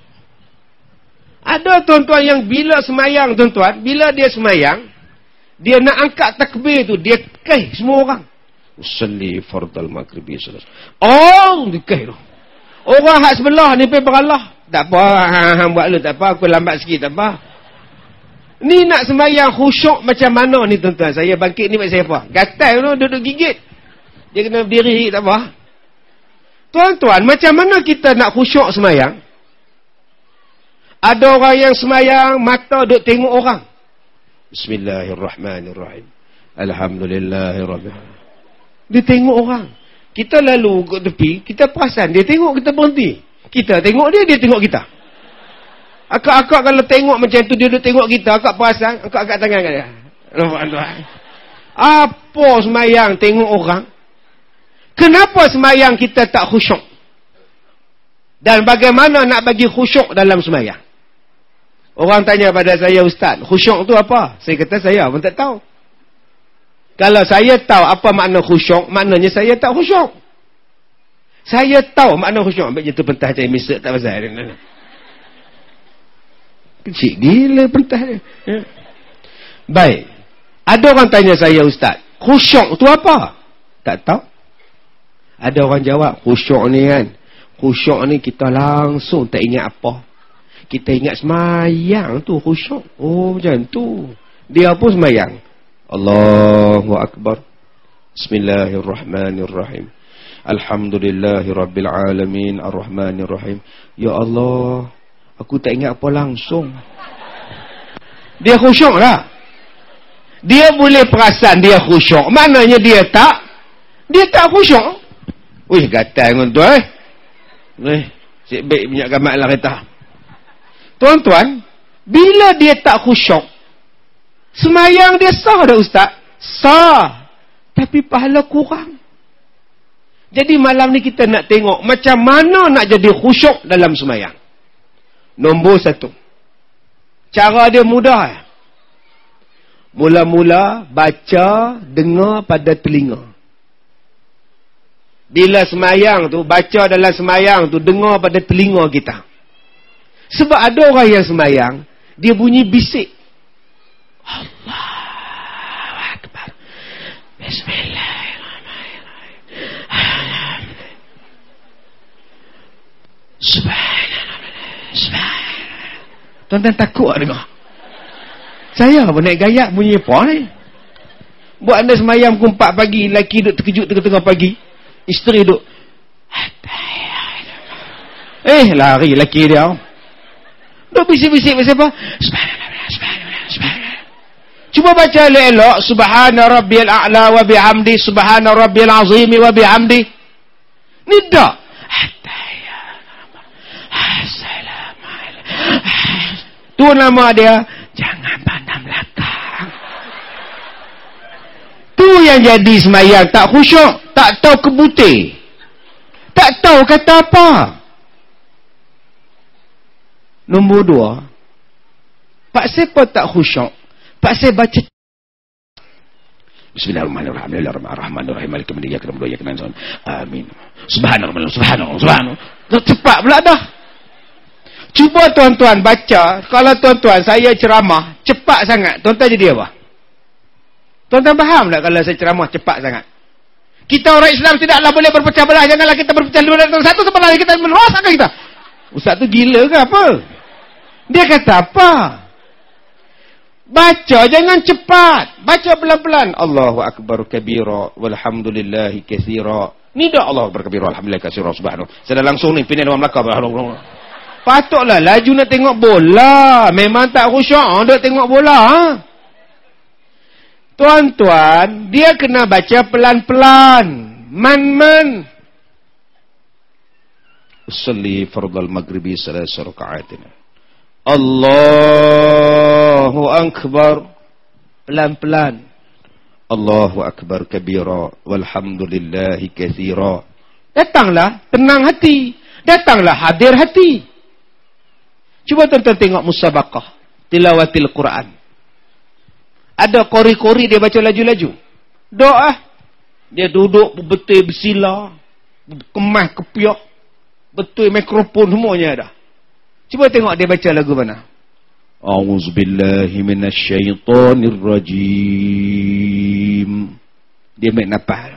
Ada tuan-tuan yang bila semayang, tuan-tuan, bila dia semayang, dia nak angkat takbir tu, dia keh semua orang. Usalli fardal maghribi salat. Oh, dia keh tu. Orang hak sebelah ni pergi beralah. Tak apa, hang buat lu tak apa, aku lambat sikit tak apa. Ni nak sembahyang khusyuk macam mana ni, tuan-tuan? Saya bangkit ni macam siapa? Gatal tu, duduk gigit. Dia kena berdiri tak apa. Tuan-tuan, macam mana kita nak khusyuk sembahyang? Ada orang yang sembahyang mata duduk tengok orang. Bismillahirrahmanirrahim. Alhamdulillahirabbil alamin. Dia tengok orang. Kita lalu ke tepi, kita perasan dia tengok, kita berhenti. Kita tengok dia, dia tengok kita. Akak-akak kalau tengok macam tu, dia duduk tengok kita, akak perasan, akak angkat tangan kat dia. Nampak tuan? Apa semayang tengok orang? Kenapa semayang kita tak khusyuk? Dan bagaimana nak bagi khusyuk dalam semayang? Orang tanya pada saya, Ustaz, khusyuk tu apa? Saya kata saya pun tak tahu. Kalau saya tahu apa makna khusyuk, maknanya saya tak khusyuk. Saya tahu makna khusyuk. Ambil je tu pentah cari misek tak pasal. Kecil gila pentah dia. Ya. Baik. Ada orang tanya saya, Ustaz, khusyuk tu apa? Tak tahu. Ada orang jawab, khusyuk ni kan, Khusyuk ni kita langsung tak ingat apa. Kita ingat semayang tu khusyuk. Oh macam tu. Dia pun semayang. Allahu Akbar. Bismillahirrahmanirrahim. Alhamdulillahirabbil alamin arrahmanir rahim. Ya Allah, aku tak ingat apa langsung. Dia khusyuk lah. Dia boleh perasan dia khusyuk. Maknanya dia tak dia tak khusyuk. Wih, gatal dengan tu eh. Eh, cik baik minyak gamat lah kata. Tuan-tuan, bila dia tak khusyuk, semayang dia sah dah ustaz? Sah. Tapi pahala kurang. Jadi malam ni kita nak tengok macam mana nak jadi khusyuk dalam semayang. Nombor satu. Cara dia mudah. Mula-mula baca, dengar pada telinga. Bila semayang tu, baca dalam semayang tu, dengar pada telinga kita. Sebab ada orang yang semayang, dia bunyi bisik. Allahu Akbar. Bismillahirrahmanirrahim. Subhanallah. Subhanallah. Tuan-tuan takut tak dengar? Saya pun naik gayak bunyi apa ni? Buat anda semayang pukul empat pagi, lelaki duduk terkejut tengah-tengah pagi. Isteri duduk. Eh, lari lelaki dia. Duduk bisik-bisik macam apa? Subhanallah, subhanallah, subhanallah. Cuba baca elok-elok. Subhana rabbiyal a'la wa bihamdi. Subhana rabbiyal azimi wa bihamdi. Ni tak. Tu nama dia. Jangan pandang belakang. Tu yang jadi semayang tak khusyuk, tak tahu kebutir, tak tahu kata apa. Nombor dua, paksa kau tak khusyuk, paksa baca Bismillahirrahmanirrahim. Bismillahirrahmanirrahim. Maliki yaumiddin. Iyyaka na'budu wa iyyaka nasta'in. Amin. Subhanallah, subhanallah, subhanallah. Cepat pula dah. Cuba tuan-tuan baca. Kalau tuan-tuan saya ceramah cepat sangat, tuan-tuan jadi apa? Tuan-tuan faham tak kalau saya ceramah cepat sangat? Kita orang Islam tidaklah boleh berpecah belah. Janganlah kita berpecah belah dengan satu sama lain. Kita merosakkan kita. Ustaz tu gila ke apa? Dia kata apa? Baca jangan cepat. Baca pelan-pelan. Allahu Akbar kabira walhamdulillahi katsira. Ni dah Allah Akbar kabira walhamdulillahi katsira subhanallah. Saya dah langsung ni pindah dalam Melaka. Patutlah laju nak tengok bola. Memang tak khusyuk nak tengok bola. Ha? Tuan-tuan, dia kena baca pelan-pelan. Man-man. Usalli fardal maghribi salasa raka'atin. Allahu Akbar. Pelan-pelan. Allahu Akbar kabira walhamdulillahi katsira. Datanglah tenang hati. Datanglah hadir hati. Cuba tuan-tuan tengok musabaqah tilawatil Quran. Ada kori-kori dia baca laju-laju. Doa. Dia duduk betul bersila, kemas kepiak, betul mikrofon semuanya ada. Cuba tengok dia baca lagu mana. A'udzubillahi minasyaitonirrajim. Dia ambil nafas.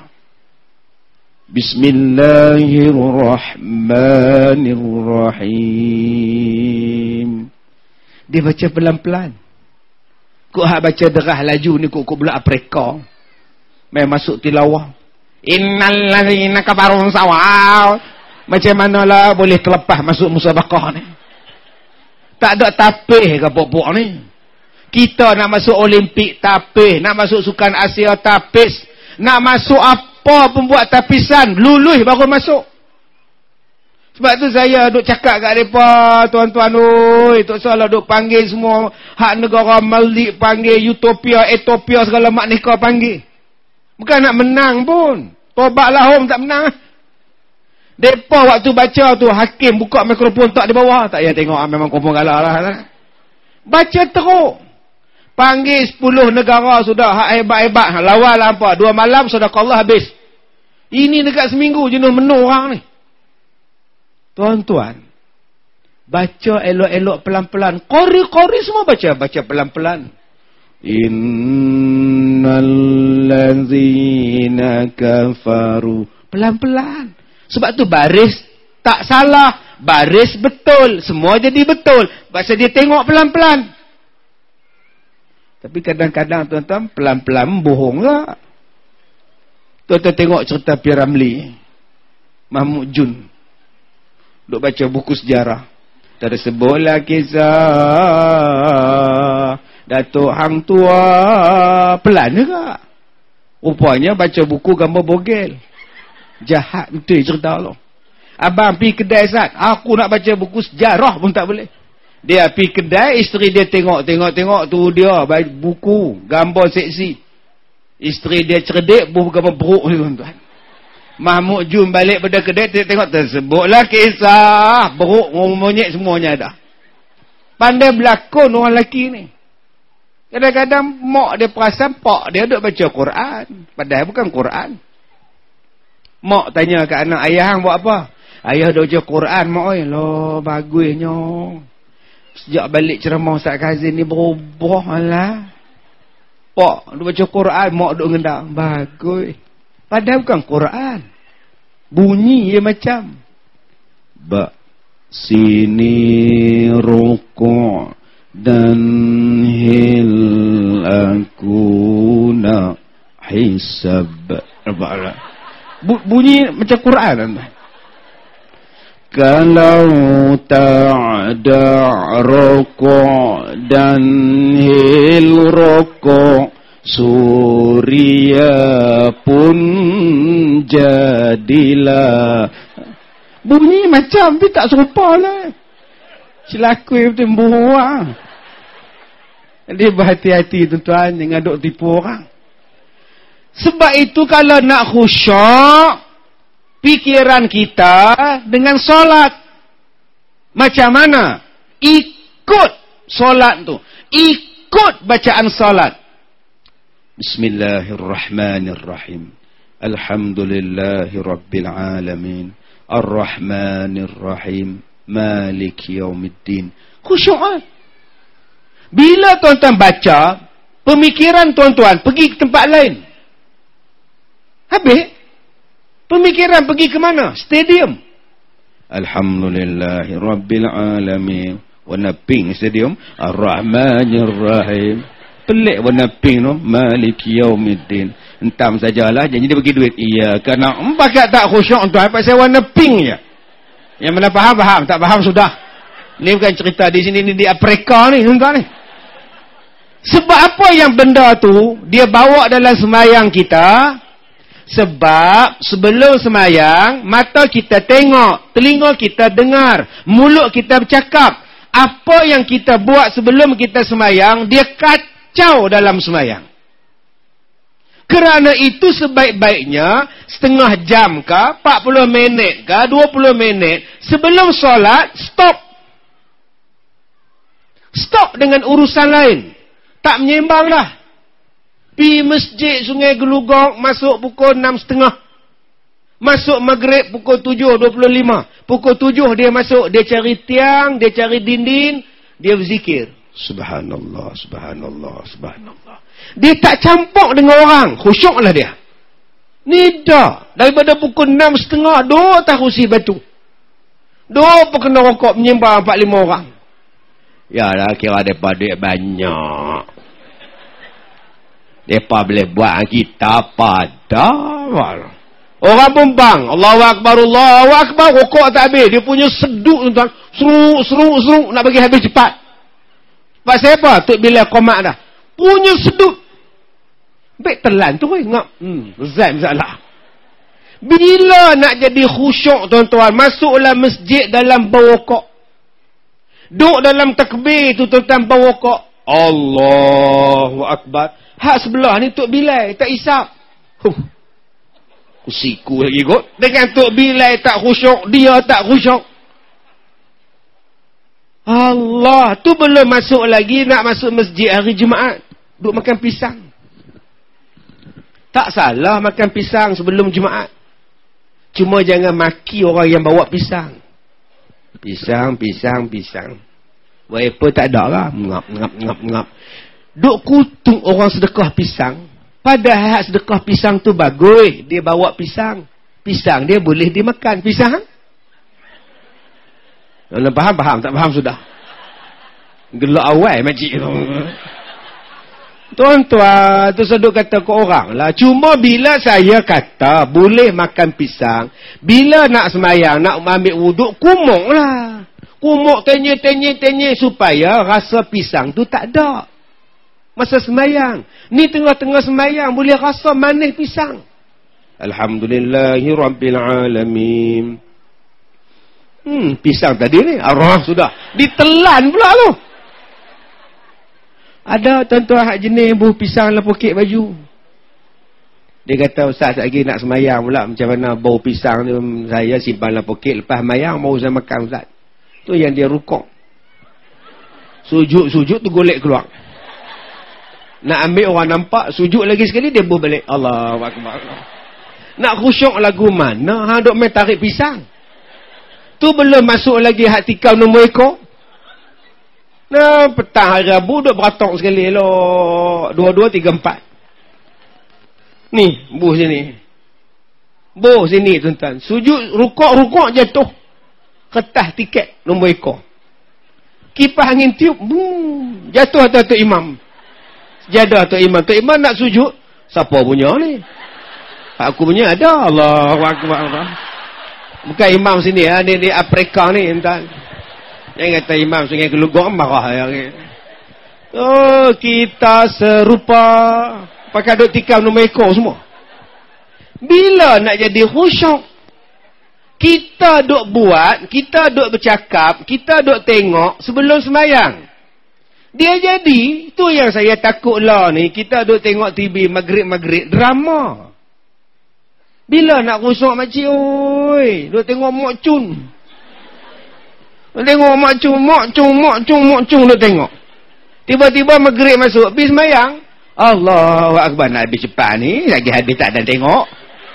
Bismillahirrahmanirrahim. Dia baca pelan-pelan. Kok hak baca derah laju ni kok kok pula apreka. Mai masuk tilawah. Innal ladzina kafaru sawaw. Macam manalah boleh terlepas masuk musabaqah ni. Tak ada tapih ke pok-pok ni. Kita nak masuk Olimpik tapih, nak masuk Sukan Asia tapis, nak masuk apa pun buat tapisan, luluh baru masuk. Sebab tu saya duk cakap kat mereka, tuan-tuan, oi, tak salah duk panggil semua hak negara Malik panggil, Utopia, Ethiopia segala mak nikah panggil. Bukan nak menang pun. Tobatlah hom tak menang. Depa waktu baca tu hakim buka mikrofon tak di bawah, tak payah tengok memang kompon galah lah. Baca teruk. Panggil sepuluh negara sudah hak hebat-hebat, lawan lah apa? Dua malam sedekah habis. Ini dekat seminggu jenuh menu orang ni. Tuan-tuan, baca elok-elok pelan-pelan. Qori-qori semua baca, baca pelan-pelan. Innal ladzina kafaru. Pelan-pelan. Sebab tu baris Tak salah. Baris betul. Semua jadi betul. Pasal dia tengok pelan-pelan. Tapi kadang-kadang tuan-tuan pelan-pelan bohong lah. Tuan-tuan tengok cerita P. Ramlee, Mahmud Jun. Duk baca buku sejarah. Tersebutlah kisah Datuk Hang Tua. Pelan juga. Rupanya baca buku gambar bogel. Jahat betul cerita Allah. Abang pergi kedai Zat. Aku nak baca buku sejarah pun tak boleh. Dia pergi kedai, isteri dia tengok-tengok-tengok tu dia buku, gambar seksi. Isteri dia cerdik, buku gambar beruk ni tuan-tuan. Mahmud Jun balik pada kedai, tengok tersebutlah kisah beruk, monyet semuanya ada. Pandai berlakon orang lelaki ni. Kadang-kadang mak dia perasan pak dia duk baca Quran, padahal bukan Quran. Mak tanya kat anak, ayah hang buat apa? Ayah duk baca Quran, mak oi. Loh, bagusnya. Sejak balik ceramah Ustaz Kazim ni berubah lah. Pak duk baca Quran, mak duk ngendang. Bagus. Padahal bukan Quran. Bunyi dia macam ba sini rukuk dan hil aku nak hisab. Bunyi macam Quran kan? Kalau tak ada rokok dan hil rokok, Surya pun jadilah. Bunyi macam tapi tak serupa lah. Celakui betul buang. Jadi berhati-hati tuan-tuan, jangan duk tipu orang. Sebab itu kalau nak khusyuk, pikiran kita dengan solat. Macam mana? Ikut solat tu. Ikut bacaan solat. Bismillahirrahmanirrahim. Alhamdulillahi Rabbil Alamin. Ar-Rahmanirrahim. Maliki Yawmiddin. Khusyuk. Bila tuan-tuan baca, pemikiran tuan-tuan pergi ke tempat lain. Habis, pemikiran pergi ke mana? Stadium. Alhamdulillahi Rabbil Alamin. Warna pink stadium. Ar-Rahmanir-Rahim. Pelik warna pink tu. Maliki Yawmiddin. Entam sajalah. Janji dia bagi duit. Iya. Kerana pakai tak khusyuk tuan. Pasal warna pink je. Yang mana faham, faham. Tak faham sudah. Ni bukan cerita di sini. Ni di Afrika ni. Tuan ni. Sebab apa yang benda tu dia bawa dalam sembahyang kita? Sebab sebelum semayang, mata kita tengok, telinga kita dengar, mulut kita bercakap. Apa yang kita buat sebelum kita semayang, dia kacau dalam semayang. Kerana itu sebaik-baiknya setengah jam ke, empat puluh minit ke, dua puluh minit sebelum solat, stop. Stop dengan urusan lain. Tak menyembang dah. Pi masjid Sungai Gelugong masuk pukul enam tiga puluh. Masuk maghrib pukul tujuh dua puluh lima. Pukul tujuh dia masuk, dia cari tiang, dia cari dinding, dia berzikir. Subhanallah, subhanallah, subhanallah. Dia tak campur dengan orang, khusyuklah dia. Ni dah daripada pukul enam tiga puluh dua tak kursi batu. Dua pun kena rokok menyembah empat lima orang. Ya lah, kira depa duit banyak. Depa boleh buat kita pada orang pembang. Allahu Akbar, Allahu Akbar, rokok tak habis. Dia punya seduk tuan. Seruk, seruk, seruk. Nak bagi habis cepat. Pasal apa? Tok bila komat dah. Punya seduk. Baik telan tu. Ngap. Hmm, zat salah. Bila nak jadi khusyuk tuan-tuan, masuklah masjid dalam bau rokok. Duk dalam takbir tu tuan-tuan bau rokok. Allahu Akbar. Hak sebelah ni Tok Bilal tak isap. Huh. Kusiku lagi kot. Dengan Tok Bilal tak khusyuk, dia tak khusyuk. Allah, tu belum masuk lagi nak masuk masjid hari Jumaat. Duk makan pisang. Tak salah makan pisang sebelum Jumaat. Cuma jangan maki orang yang bawa pisang. Pisang, pisang, pisang. Wiper tak ada lah. Ngap, ngap, ngap, ngap. Duk kutuk orang sedekah pisang. Padahal sedekah pisang tu bagus. Dia bawa pisang. Pisang dia boleh dimakan. Pisang? Kalau faham, faham. Tak faham sudah. Gelak awal makcik tu. Tuan-tuan, tu seduk kata ke orang lah. Cuma bila saya kata boleh makan pisang, bila nak semayang, nak ambil wuduk, kumuk lah. Kumuk tenyek-tenyek-tenyek supaya rasa pisang tu tak ada. Masa semayang. Ni tengah-tengah semayang boleh rasa manis pisang. Alhamdulillahirabbil alamin. Hmm, pisang tadi ni arwah sudah ditelan pula tu. Ada tuan-tuan hak jenis buah pisang dalam poket baju. Dia kata, ustaz lagi nak semayang pula, macam mana bau pisang ni saya simpan dalam poket, lepas semayang mau saya makan ustaz. Tu yang dia rukuk. Sujud-sujud tu golek keluar. Nak ambil orang nampak, sujud lagi sekali dia buh balik. Allahu akbar. Nak khusyuk lagu mana? Ha dok main tarik pisang. Tu belum masuk lagi hak tikam nombor ekor. Nah, petang hari Rabu duk beratok sekali elok. Dua-dua, tiga, empat. Ni, buh sini. Buh sini, tuan-tuan. Sujud, rukuk-rukuk jatuh. Kertas tiket, nombor ekor. Kipas angin tiup, boom, jatuh atas Tok Imam. Sejadah Tok Imam. Tok Imam nak sujud. Siapa punya ni? Aku punya ada. Allahu akbar. Bukan imam sini, ha? Ni, ni Afrika ni, tuan. Yang kata imam Sungai Gelugor marah yang ni. Oh, kita serupa. Pakai duk tikam nombor ekor semua. Bila nak jadi khusyuk? Kita duk buat, kita duk bercakap, kita duk tengok sebelum semayang. Dia jadi, tu yang saya takut lah ni. Kita duk tengok T V maghrib-maghrib drama. Bila nak khusyuk makcik, oi, duk tengok Mok Cun. Tengok mak cung, mak cung, mak cung, mak cung duk tengok. Tiba-tiba maghrib masuk, pergi semayang. Allahu akbar, nak habis cepat ni, lagi hadis tak ada tengok.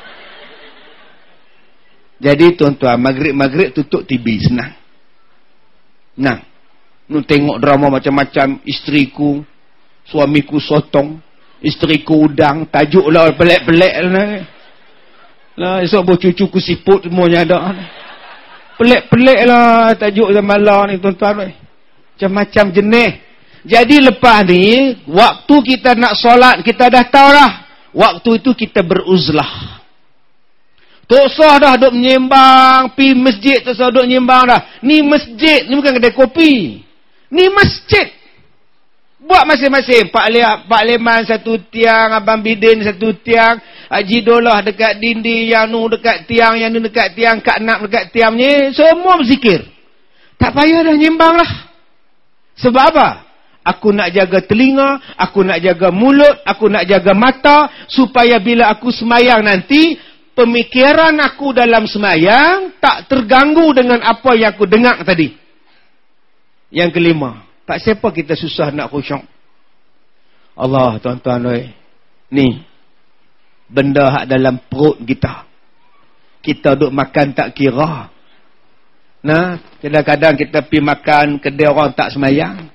Jadi tuan-tuan, maghrib-maghrib tutup T V senang. Nah, nu tengok drama macam-macam, isteriku, suamiku sotong, isteriku udang, tajuk lah pelik-pelik lah. Lah, esok buat cucuku siput semuanya ada. Pelik-pelik lah tajuk zaman lah ni tuan-tuan. Macam-macam jenis. Jadi lepas ni, waktu kita nak solat, kita dah tahu dah. Waktu itu kita beruzlah. Tak usah dah duk menyembang, pi masjid tak usah duk menyembang dah. Ni masjid, ni bukan kedai kopi. Ni masjid. Buat masing-masing. Pak Liat, Pak Leman satu tiang, Abang Bidin satu tiang, Haji Dolah dekat dinding, yang nu dekat tiang, yang nu dekat tiang, Kak Nak dekat tiang ni, semua berzikir. Tak payah dah nyembang lah. Sebab apa? Aku nak jaga telinga, aku nak jaga mulut, aku nak jaga mata, supaya bila aku semayang nanti, pemikiran aku dalam semayang tak terganggu dengan apa yang aku dengar tadi. Yang kelima, tak siapa kita susah nak khusyuk. Allah, tuan-tuan, oi. Ni benda hak dalam perut kita. Kita duk makan tak kira. Nah, kadang-kadang kita pergi makan kedai orang tak semayang.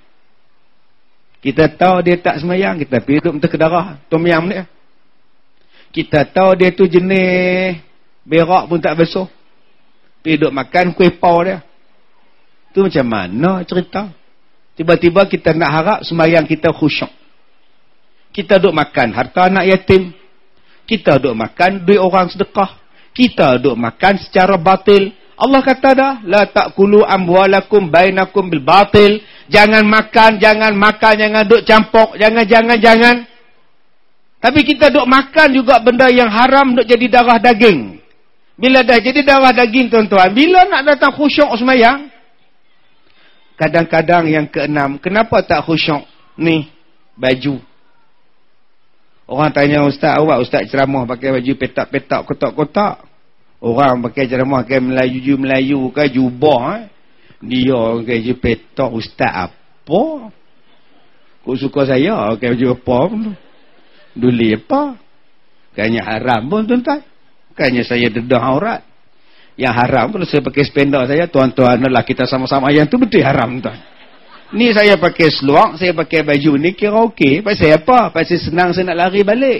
Kita tahu dia tak semayang, kita pergi duduk mentah ke darah tom yam dia. Kita tahu dia tu jenis berak pun tak basuh, pergi duduk makan kuih pau dia. Tu macam mana cerita? Tiba-tiba kita nak harap semayang kita khusyuk. Kita duduk makan harta anak yatim, kita duduk makan duit orang sedekah, kita duduk makan secara batil. Allah kata dah, la ta'kulu amwalakum bainakum bil batil. Jangan makan, jangan makan, jangan duk campur, jangan, jangan, jangan. Tapi kita duk makan juga benda yang haram, duk jadi darah daging. Bila dah jadi darah daging, tuan-tuan, bila nak datang khusyuk semayang? Kadang-kadang yang keenam, kenapa tak khusyuk? Ni, baju. Orang tanya ustaz, awak ustaz ceramah pakai baju petak-petak, kotak-kotak. Orang pakai ceramah pakai Melayu-Melayu ke jubah, eh? Dia pakai baju petak, ustaz apa? Kau suka saya pakai baju apa pun. Duli apa? Bukannya haram pun, tuan-tuan. Bukannya saya dedah aurat. Yang haram pun saya pakai spender saya, tuan-tuan adalah kita sama-sama yang tu betul haram, tuan. Ni saya pakai seluar, saya pakai baju ni kira okey. Pasal apa? Pasal senang saya nak lari balik.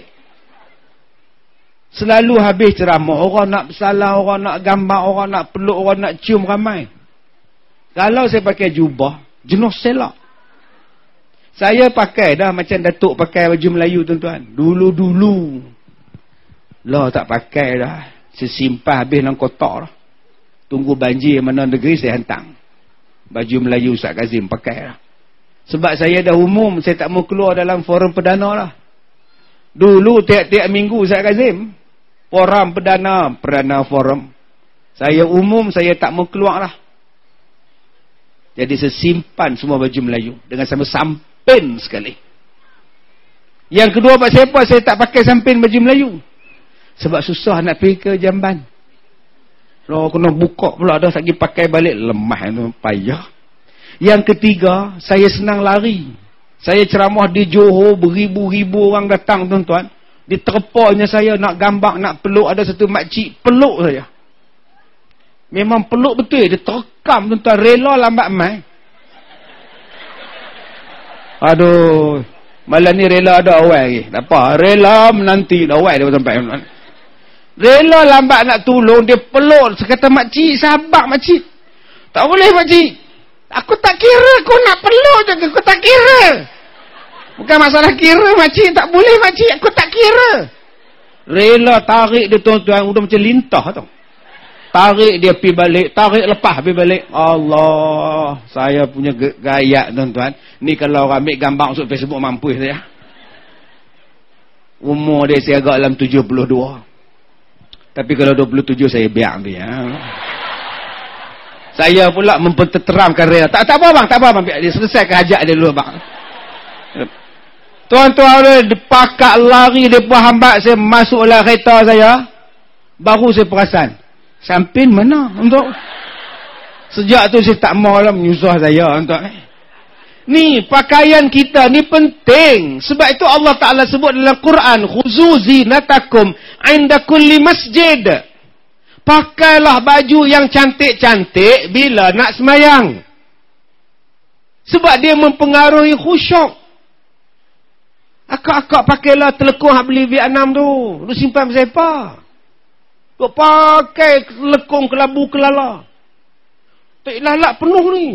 Selalu habis ceramah, orang nak bersalah, orang nak gambar, orang nak peluk, orang nak cium ramai. Kalau saya pakai jubah, jenuh selak. Saya pakai dah macam Datuk pakai baju Melayu tuan-tuan. Dulu-dulu. Lah tak pakai dah. Sesimpah habis dalam kotak dah. Tunggu banjir mana negeri saya hantar. Baju Melayu Ustaz Kazim pakai dah. Sebab saya dah umum, saya tak mau keluar dalam forum perdana lah. Dulu tiap-tiap minggu Ustaz Kazim, forum perdana, perdana forum. Saya umum, saya tak mau keluar lah. Jadi sesimpan semua baju Melayu dengan sama sampin sekali. Yang kedua, Pak siapa saya tak pakai sampin baju Melayu? Sebab susah nak pergi ke Jamban. Kalau kena buka pula dah lagi pakai balik, lemah tu, payah. Yang ketiga, saya senang lari. Saya ceramah di Johor, beribu-ribu orang datang tuan-tuan. Diterpanya saya nak gambar, nak peluk, ada satu makcik peluk saya. Memang peluk betul, dia terekam tuan-tuan, rela lambat mai. Aduh, malam ni rela ada awal lagi. Tak apa, rela menanti dah awal dia sampai. Rela lambat nak tolong, dia peluk. Saya kata, makcik, sabar makcik. Tak boleh makcik. Aku tak kira, aku nak peluk je, aku tak kira. Bukan masalah kira makcik, tak boleh makcik, aku tak kira. Rela tarik dia tuan-tuan, udah macam lintah tau. Tarik dia pergi balik, tarik lepas pergi balik. Allah, saya punya gaya tuan-tuan. Ni kalau orang ambil gambar masuk Facebook mampus saya. Umur dia saya agak dalam tujuh puluh dua. Tapi kalau dua puluh tujuh saya biar dia. Saya pula memperteramkan rela. Tak, tak apa bang, tak apa bang. Biar dia selesaikan hajat dia dulu bang. Tuan-tuan dia pakak lari, dia pun hambat saya masuklah kereta saya. Baru saya perasan. Sampin mana untuk? Sejak tu saya tak mau lah menyusah saya untuk. Ni pakaian kita ni penting. Sebab itu Allah Ta'ala sebut dalam Quran, khuzu zinatakum inda kulli masjid. Pakailah baju yang cantik-cantik bila nak semayang. Sebab dia mempengaruhi khusyuk. Akak-akak pakailah telekung hak beli Vietnam tu. Lu simpan siapa? Duk pakai lekong kelabu kelala. Tak lalat penuh ni.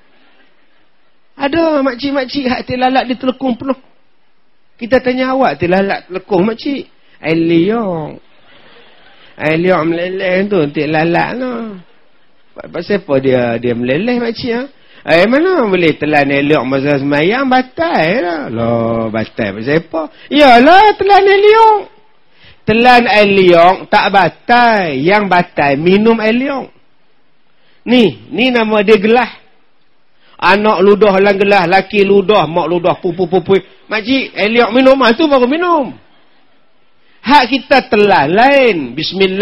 Ada makcik-makcik hak tak lalat di telekong penuh. Kita tanya awak tak lalat telekong makcik. Eliong. Eliong meleleh tu tak lalat tu. Pasal apa dia dia meleleh makcik ha? Eh mana boleh telan eliong masa semayang batal lah. Loh batal pasal apa? Yalah telan eliong. Telan air liong tak batai. Yang batai minum air liong. Ni, ni nama dia gelah. Anak ludah dalam gelah, laki ludah, mak ludah, pupu-pupu. Makcik, air liong minum, tu baru minum. Hak kita telan lain.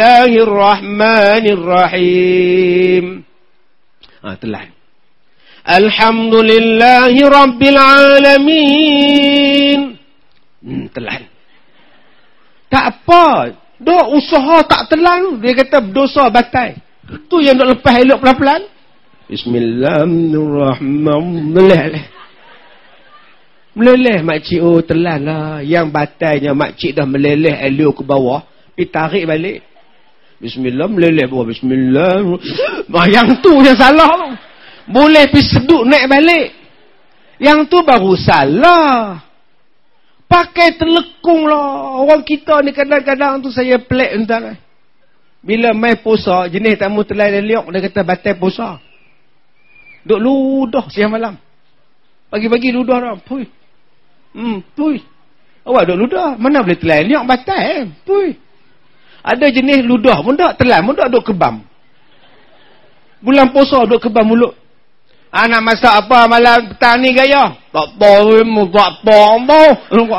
Bismillahirrahmanirrahim. Ha, telan. Alhamdulillahi Rabbil Alamin. Hmm, telan. Tak apa. Dok usaha tak telan. Dia kata berdosa batai. Tu yang dok lepas elok pelan-pelan. Bismillahirrahmanirrahim. Meleleh. Meleleh makcik. Oh telan lah. Yang batainya makcik dah meleleh elok ke bawah. Pergi tarik balik. Bismillah meleleh bawah. Bismillah. Yang tu yang salah. Boleh pergi seduk naik balik. Yang tu baru salah. Pakai telekung lah. Orang kita ni kadang-kadang tu saya pelik entah. Bila mai puasa, jenis tamu telan liok, dia kata batal puasa. Duk ludah siang malam. Pagi-pagi ludah dah. Pui. Hmm, pui. Awak duk ludah. Mana boleh telan liok batal eh. Pui. Ada jenis ludah pun tak, telan pun tak, duk kebam. Bulan puasa duk kebam mulut. Anak masak apa malam petang ni gaya? Tak tahu, tak tahu.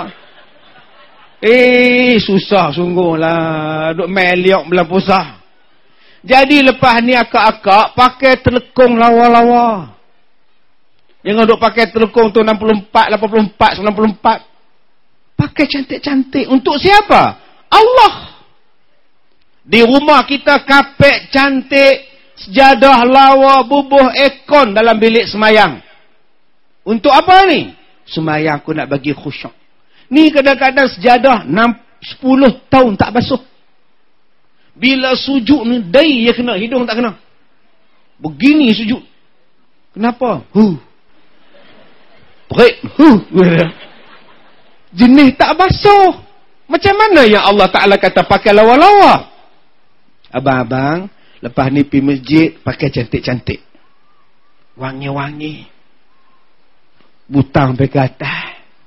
Eh, susah sungguh lah. Duk main liok bulan puasa. Jadi lepas ni akak-akak pakai telekung lawa-lawa. Jangan duk pakai telekung tu enam puluh empat, lapan puluh empat, sembilan puluh empat. Pakai cantik-cantik. Untuk siapa? Allah. Di rumah kita kapek cantik. Sejadah lawa bubuh ekon dalam bilik semayang. Untuk apa ni? Semayang aku nak bagi khusyuk. Ni kadang-kadang sejadah enam sepuluh tahun tak basuh. Bila sujud ni dai dia kena, hidung tak kena. Begini sujud. Kenapa? Hu. Berit. Hu. Jenis tak basuh. Macam mana yang Allah Ta'ala kata pakai lawa-lawa? Abang-abang, lepas ni pergi masjid, pakai cantik-cantik. Wangi-wangi. Butang pergi ke atas.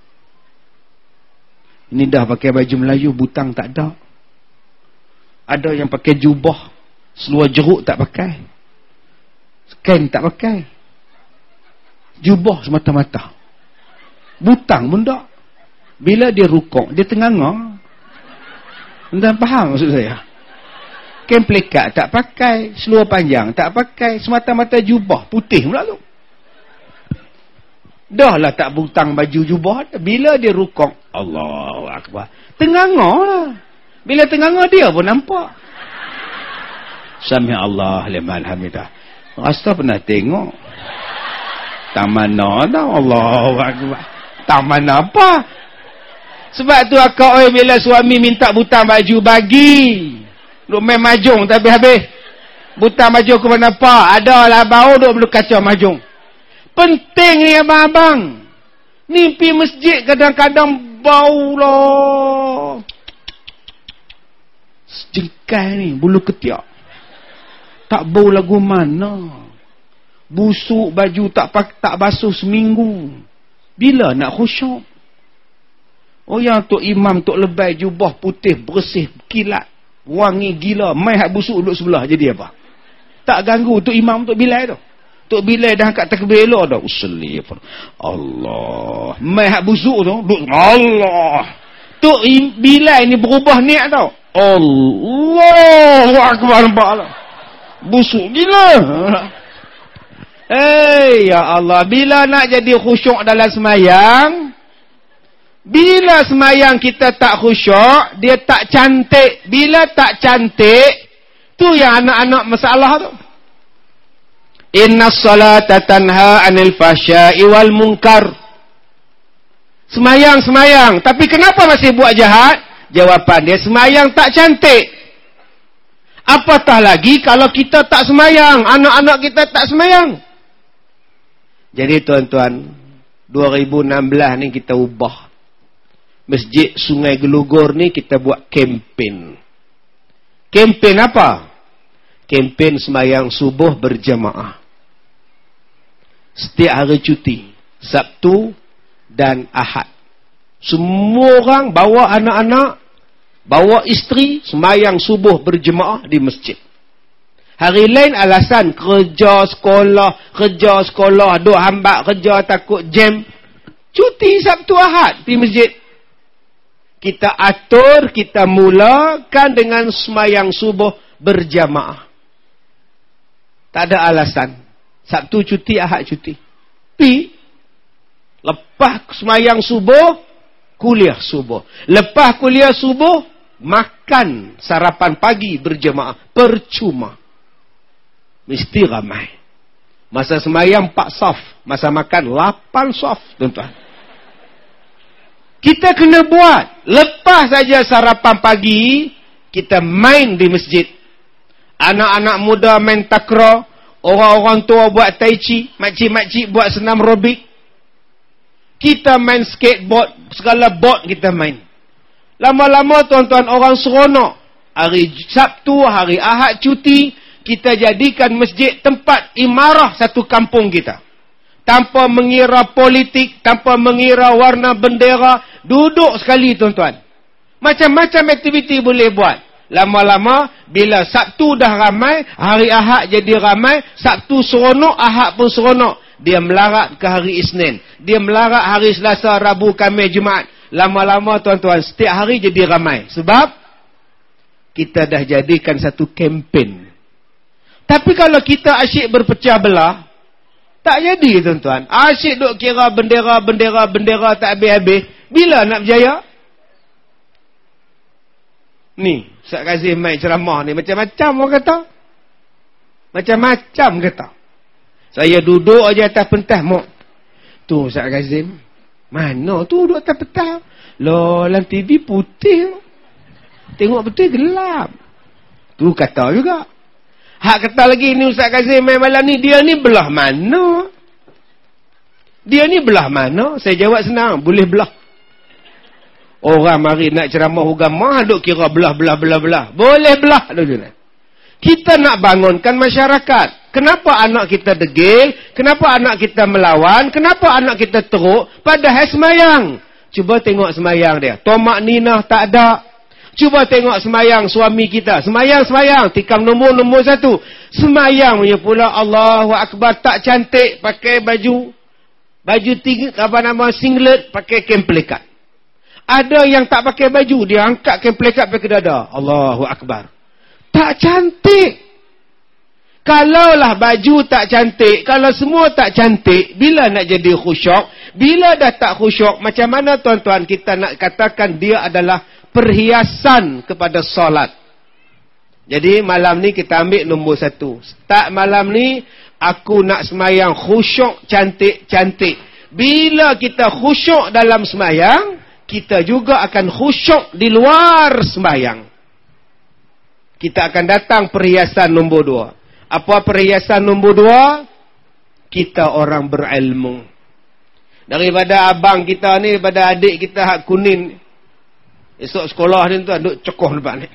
Ini dah pakai baju Melayu, butang tak ada. Ada yang pakai jubah, seluar jeruk tak pakai. Kain tak pakai. Jubah semata-mata. Butang pun tak. Bila dia rukuk, dia tenganga. Anda faham maksud saya? Kain pelikat tak pakai, seluar panjang tak pakai, semata-mata jubah putih pula tu. Dah lah tak butang baju jubah. Bila dia rukuk, Allahu Akbar, tenganga lah. Bila tenganga dia pun nampak. Sami Allah liman hamidah. Rasa pernah tengok. Tak mana dah, Allahu Akbar. Tak mana apa. Sebab tu akak oi, bila suami minta butang baju, bagi. Duk main majung tapi habis. Butang majung ke mana apa? Ada lah bau duk belum kacau majung. Penting ni abang-abang. Ni pergi masjid kadang-kadang bau lah. Jengkai ni, bulu ketiak. Tak bau lagu mana. Busuk baju tak tak basuh seminggu. Bila nak khusyuk? Oh yang tok imam tok lebay jubah putih bersih kilat wangi gila, mai hak busuk duduk sebelah jadi apa? Tak ganggu tok imam tok bilal tu. Tok bilal dah angkat takbir elok dah. Usalli Allah. Mai hak busuk tu duduk Allah. Tok bilal ni berubah niat tau. Allahu Akbar, nampak lah. Busuk gila. Eh ya Allah, bila nak jadi khusyuk dalam semayang, bila semayang kita tak khusyuk, dia tak cantik. Bila tak cantik, tu yang anak-anak masalah tu. Inna salata tanha anil fahsya'i wal munkar. Semayang, semayang. Tapi kenapa masih buat jahat? Jawapan dia, semayang tak cantik. Apatah lagi kalau kita tak semayang, anak-anak kita tak semayang. Jadi tuan-tuan, dua ribu enam belas ni kita ubah. Masjid Sungai Gelugur ni kita buat kempen. Kempen apa? Kempen semayang subuh berjamaah. Setiap hari cuti, Sabtu dan Ahad. Semua orang bawa anak-anak, bawa isteri, semayang subuh berjemaah di masjid. Hari lain alasan kerja sekolah, kerja sekolah, duk hambat kerja takut jam. Cuti Sabtu Ahad di masjid. Kita atur, kita mulakan dengan semayang subuh berjamaah. Tak ada alasan. Sabtu cuti, Ahad cuti. Pi, lepas semayang subuh, kuliah subuh. Lepas kuliah subuh, makan sarapan pagi berjemaah. Percuma. Mesti ramai. Masa semayang empat saf, masa makan lapan saf, tuan-tuan. Kita kena buat. Lepas saja sarapan pagi, kita main di masjid. Anak-anak muda main takraw, orang-orang tua buat tai chi, makcik-makcik buat senam aerobik. Kita main skateboard, segala board kita main. Lama-lama tuan-tuan orang seronok. Hari Sabtu, hari Ahad cuti, kita jadikan masjid tempat imarah satu kampung kita. Tanpa mengira politik, tanpa mengira warna bendera, duduk sekali tuan-tuan. Macam-macam aktiviti boleh buat. Lama-lama, bila Sabtu dah ramai, hari Ahad jadi ramai, Sabtu seronok, Ahad pun seronok. Dia melarat ke hari Isnin. Dia melarat hari Selasa, Rabu, Khamis, Jumaat. Lama-lama tuan-tuan, setiap hari jadi ramai. Sebab, kita dah jadikan satu kempen. Tapi kalau kita asyik berpecah belah, tak jadi tuan-tuan. Asyik duk kira bendera, bendera, bendera tak habis-habis. Bila nak berjaya? Ni, Ustaz Kazim main ceramah ni. Macam-macam orang kata. Macam-macam kata. Saya duduk aja atas pentas mok. Tu Ustaz Kazim. Mana tu duduk atas pentas? Loh, dalam T V putih. Tengok betul gelap. Tu kata juga. Hak kata lagi ni Ustaz Kazim main malam ni, dia ni belah mana? Dia ni belah mana? Saya jawab senang, boleh belah. Orang mari nak ceramah agama, duk kira belah, belah, belah, belah. Boleh belah. Kita nak bangunkan masyarakat. Kenapa anak kita degil? Kenapa anak kita melawan? Kenapa anak kita teruk? Padahal semayang. Cuba tengok semayang dia. Tomak ninah tak ada. Cuba tengok semayang suami kita. Semayang-semayang. Tikam nombor-nombor satu. Semayang punya pula Allahu Akbar. Tak cantik. Pakai baju. Baju tinggi, apa nama, singlet. Pakai kemplekat. Ada yang tak pakai baju. Dia angkat kemplekat pakai dada. Allahu Akbar. Tak cantik. Kalaulah baju tak cantik, kalau semua tak cantik, bila nak jadi khusyuk? Bila dah tak khusyuk, macam mana tuan-tuan kita nak katakan dia adalah perhiasan kepada solat? Jadi malam ni kita ambil nombor satu. Start malam ni, aku nak semayang khusyuk cantik-cantik. Bila kita khusyuk dalam semayang, kita juga akan khusyuk di luar semayang. Kita akan datang perhiasan nombor dua. Apa perhiasan nombor dua? Kita orang berilmu. Daripada abang kita ni, daripada adik kita hak kuning. Esok sekolah ni tuan, duk cekoh depan ni.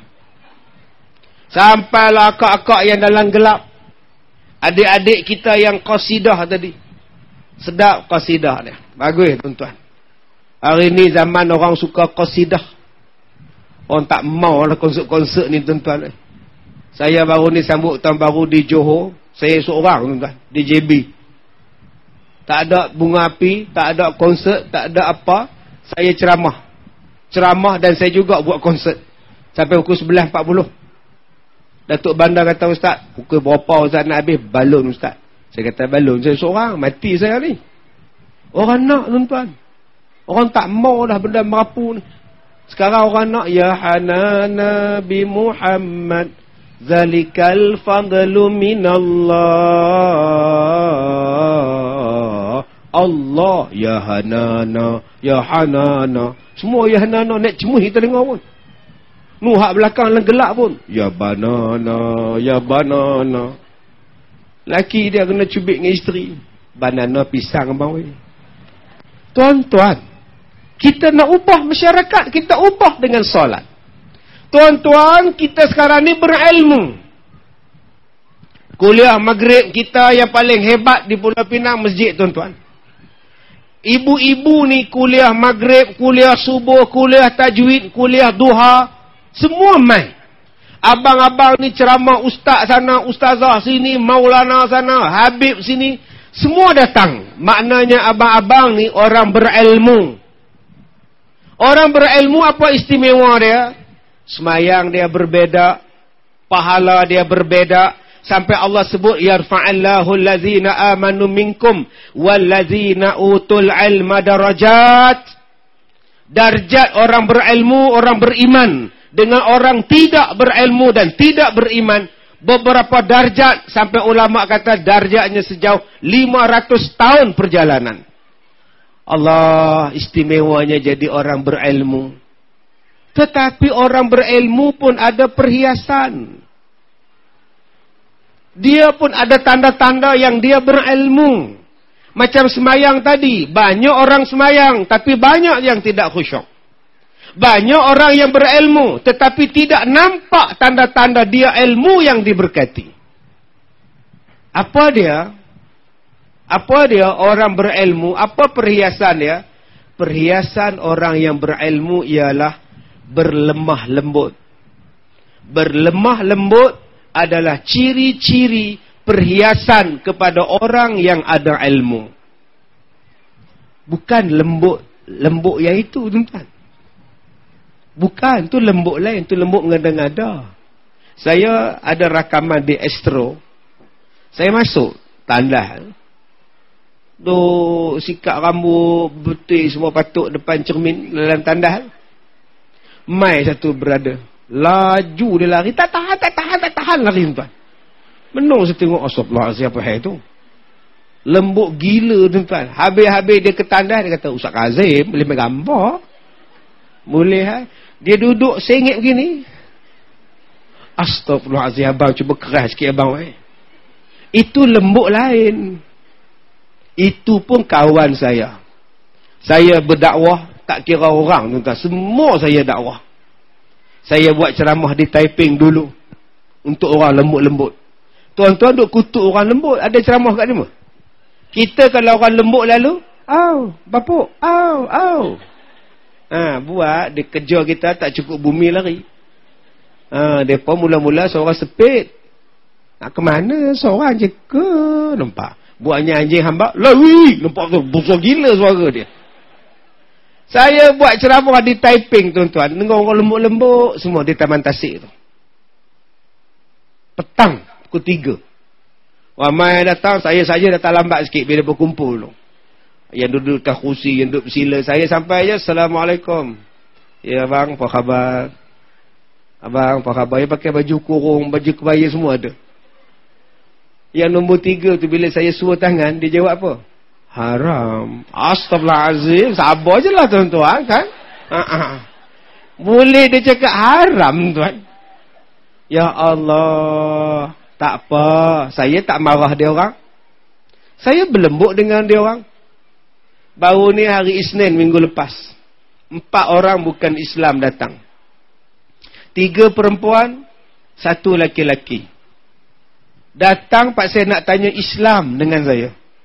Sampailah akak-akak yang dalam gelap. Adik-adik kita yang qasidah tadi. Sedap qasidah dia. Bagus tuan-tuan. Hari ni zaman orang suka qasidah. Orang tak mau lah konsert-konsert ni tuan-tuan. Saya baru ni sambut tahun baru di Johor. Saya seorang tuan-tuan. Di J B. Tak ada bunga api. Tak ada konsert. Tak ada apa. Saya ceramah. Ceramah dan saya juga buat konsert. Sampai pukul sebelas empat puluh. Datuk Bandar kata, Ustaz, pukul berapa Ustaz nak habis? Balon Ustaz. Saya kata balon. Saya seorang. Mati saya ni. Orang nak tuan-tuan. Orang tak mau dah benda merapu ni. Sekarang orang nak. Ya Hanana bi Muhammad. Zalikal fadlu minallah. Allah. Ya Hanana. Ya Hanana. Semua Ya Hanana. Nak cemuh kita dengar pun. Nuhak belakang dalam gelap pun. Ya banana. Ya banana. Laki dia kena cubit dengan isteri. Banana pisang bang. Tuan-tuan. Kita nak ubah masyarakat. Kita ubah dengan solat. Tuan-tuan, kita sekarang ni berilmu. Kuliah maghrib kita yang paling hebat di Pulau Pinang, masjid tuan-tuan. Ibu-ibu ni kuliah maghrib, kuliah subuh, kuliah tajwid, kuliah duha. Semua main. Abang-abang ni ceramah ustaz sana, ustazah sini, maulana sana, habib sini. Semua datang. Maknanya abang-abang ni orang berilmu. Orang berilmu apa istimewa dia? Semayang dia berbeza, pahala dia berbeza, sampai Allah sebut yarfa'allahu allazina amanu minkum wallazina utul ilma darajat. Darjat orang berilmu, orang beriman dengan orang tidak berilmu dan tidak beriman beberapa darjat, sampai ulama kata darjatnya sejauh lima ratus tahun perjalanan. Allah istimewanya jadi orang berilmu. Tetapi orang berilmu pun ada perhiasan. Dia pun ada tanda-tanda yang dia berilmu. Macam semayang tadi. Banyak orang semayang. Tapi banyak yang tidak khusyuk. Banyak orang yang berilmu. Tetapi tidak nampak tanda-tanda dia ilmu yang diberkati. Apa dia? Apa dia orang berilmu? Apa perhiasan dia? Perhiasan orang yang berilmu ialah berlemah lembut. Berlemah lembut adalah ciri-ciri perhiasan kepada orang yang ada ilmu. Bukan lembut lembut yang itu tuan-tuan. Bukan, tu lembut lain, tu lembut ngada-ngada. Saya ada rakaman di Astro. Saya masuk tandas. Tu sikat rambut, betul semua patuk depan cermin dalam tandas. Mai satu berada. Laju dia lari. Tak tahan, tak tahan, tak tahan lari tuan. Menung saya tengok. Astagfirullah, siapa hal tu? Lembut gila tuan. Habis-habis dia ke tandas, dia kata, Ustaz Kazim, boleh main gambar? Boleh ha? Dia duduk sengit begini. Astagfirullahaladzim, abang cuba keras sikit abang. Eh. Itu lembut lain. Itu pun kawan saya. Saya berdakwah, tak kira orang, tuan-tuan. Semua saya dakwah. Saya buat ceramah di Taiping dulu. Untuk orang lembut-lembut. Tuan-tuan duk kutuk orang lembut. Ada ceramah kat dia? Kita kalau orang lembut lalu, au, bapuk, au, au. Ha, buat, dia kerja kita tak cukup bumi lari. Ha, mereka mula-mula seorang sepit. Nak ke mana? Seorang je ke? Nampak? Buatnya anjing hamba, lari. Nampak tu, besar gila suara dia. Saya buat ceramah di Taiping, tuan-tuan. Dengar orang lembut-lembut, semua di Taman Tasik tu. Petang, pukul tiga. Ramai datang, saya saja datang lambat sikit bila berkumpul tu. Yang duduk atas kursi, yang duduk bersila. Saya sampai je, Assalamualaikum. Ya abang, apa khabar? Abang, apa khabar? Yang pakai baju kurung, baju kebaya semua ada. Yang nombor tiga tu, bila saya suruh tangan, dia jawab apa? Haram. Astaghfirullahalazim. Sabar je lah tuan-tuan, kan? Ha-ha. Boleh dia cakap haram, tuan. Ya Allah. Tak apa. Saya tak marah dia orang. Saya berlembut dengan dia orang. Baru ni hari Isnin minggu lepas. Empat orang bukan Islam datang. Tiga perempuan, satu laki-laki. Datang pak saya nak tanya Islam dengan saya.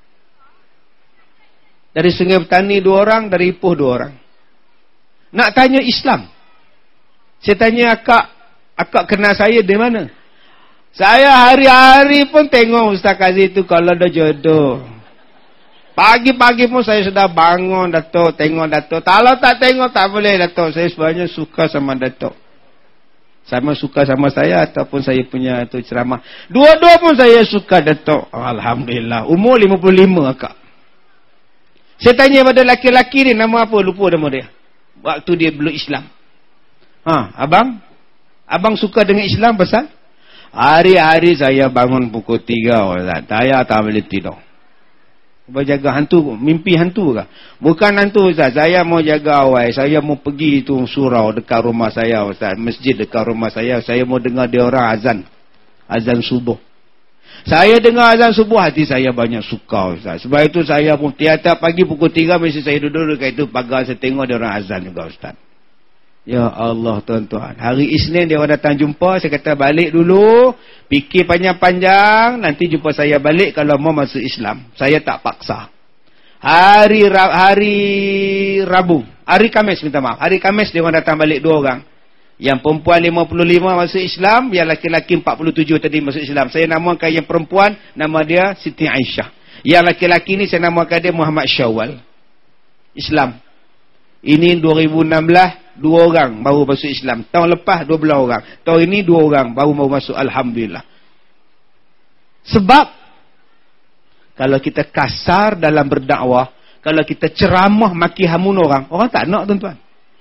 Dari Sungai Petani dua orang, dari Ipoh dua orang. Nak tanya Islam. Saya tanya akak, akak kenal saya di mana? Saya hari-hari pun tengok Ustaz Kazim tu kalau ada jodoh. Pagi-pagi pun saya sudah bangun Datuk, tengok Datuk. Kalau tak tengok tak boleh Datuk. Saya sebenarnya suka sama Datuk. Sama suka sama saya ataupun saya punya tu ceramah. Dua-dua pun saya suka Datuk. Alhamdulillah. Umur lima puluh lima akak. Saya tanya pada laki-laki ni nama apa? Lupa nama dia. Waktu dia belum Islam. Ha, abang? Abang suka dengan Islam pasal? Hari-hari saya bangun pukul tiga. Saya tak boleh tidur. Berjaga hantu, mimpi hantu ke? Bukan hantu Ustaz. Saya mau jaga awal. Saya mau pergi tu surau dekat rumah saya Ustaz. Masjid dekat rumah saya. Saya mau dengar dia orang azan. Azan subuh. Saya dengar azan subuh, hati saya banyak suka Ustaz. Sebab itu saya pun tiap-tiap pagi pukul tiga mesti saya duduk dekat itu pagar, saya tengok dia orang azan juga Ustaz. Ya Allah tuan-tuan. Hari Isnin dia orang datang jumpa. Saya kata balik dulu. Fikir panjang-panjang. Nanti jumpa saya balik kalau mau masuk Islam. Saya tak paksa. Hari hari Rabu. Hari Khamis minta maaf. Hari Khamis dia orang datang balik dua orang. Yang perempuan lima puluh lima masuk Islam. Yang laki-laki empat puluh tujuh tadi masuk Islam. Saya namakan yang perempuan. Nama dia Siti Aisyah. Yang laki-laki ni saya namakan dia Muhammad Syawal. Islam. Ini dua ribu enam belas. Dua orang baru masuk Islam. Tahun lepas dua belas orang. Tahun ini dua orang baru mau masuk. Alhamdulillah. Sebab kalau kita kasar dalam berdakwah, kalau kita ceramah maki hamun orang, orang tak nak tuan-tuan.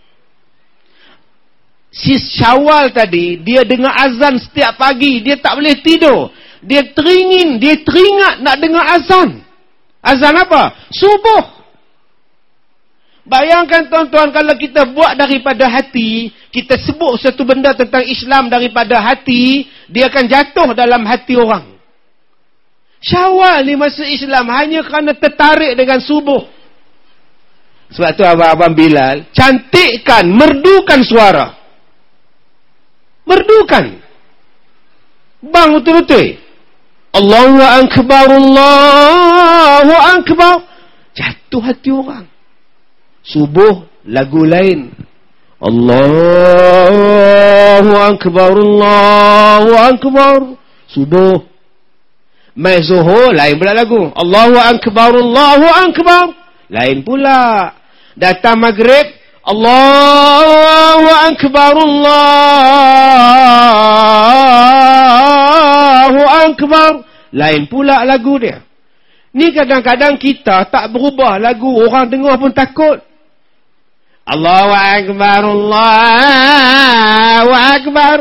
Si Syawal tadi, dia dengar azan setiap pagi, dia tak boleh tidur. Dia teringin, dia teringat nak dengar azan. Azan apa? Subuh. Bayangkan tuan-tuan, kalau kita buat daripada hati, kita sebut satu benda tentang Islam daripada hati, dia akan jatuh dalam hati orang. Syawal ni masuk Islam hanya kerana tertarik dengan subuh. Sebab tu abang-abang Bilal, cantikkan, merdukan suara. Merdukan. Bang betul-betul. Allahu Akbar, Allahu Akbar. Jatuh hati orang. Subuh lagu lain. Allahu Akbar, Allahu Akbar. Subuh. Mai Zuhur lain pula lagu. Allahu Akbar, Allahu Akbar. Lain pula. Datang Maghrib, Allahu Akbar, Allahu Akbar. Lain pula lagu dia. Ni kadang-kadang kita tak berubah lagu, orang dengar pun takut. Allahu Akbar, Allahu Akbar.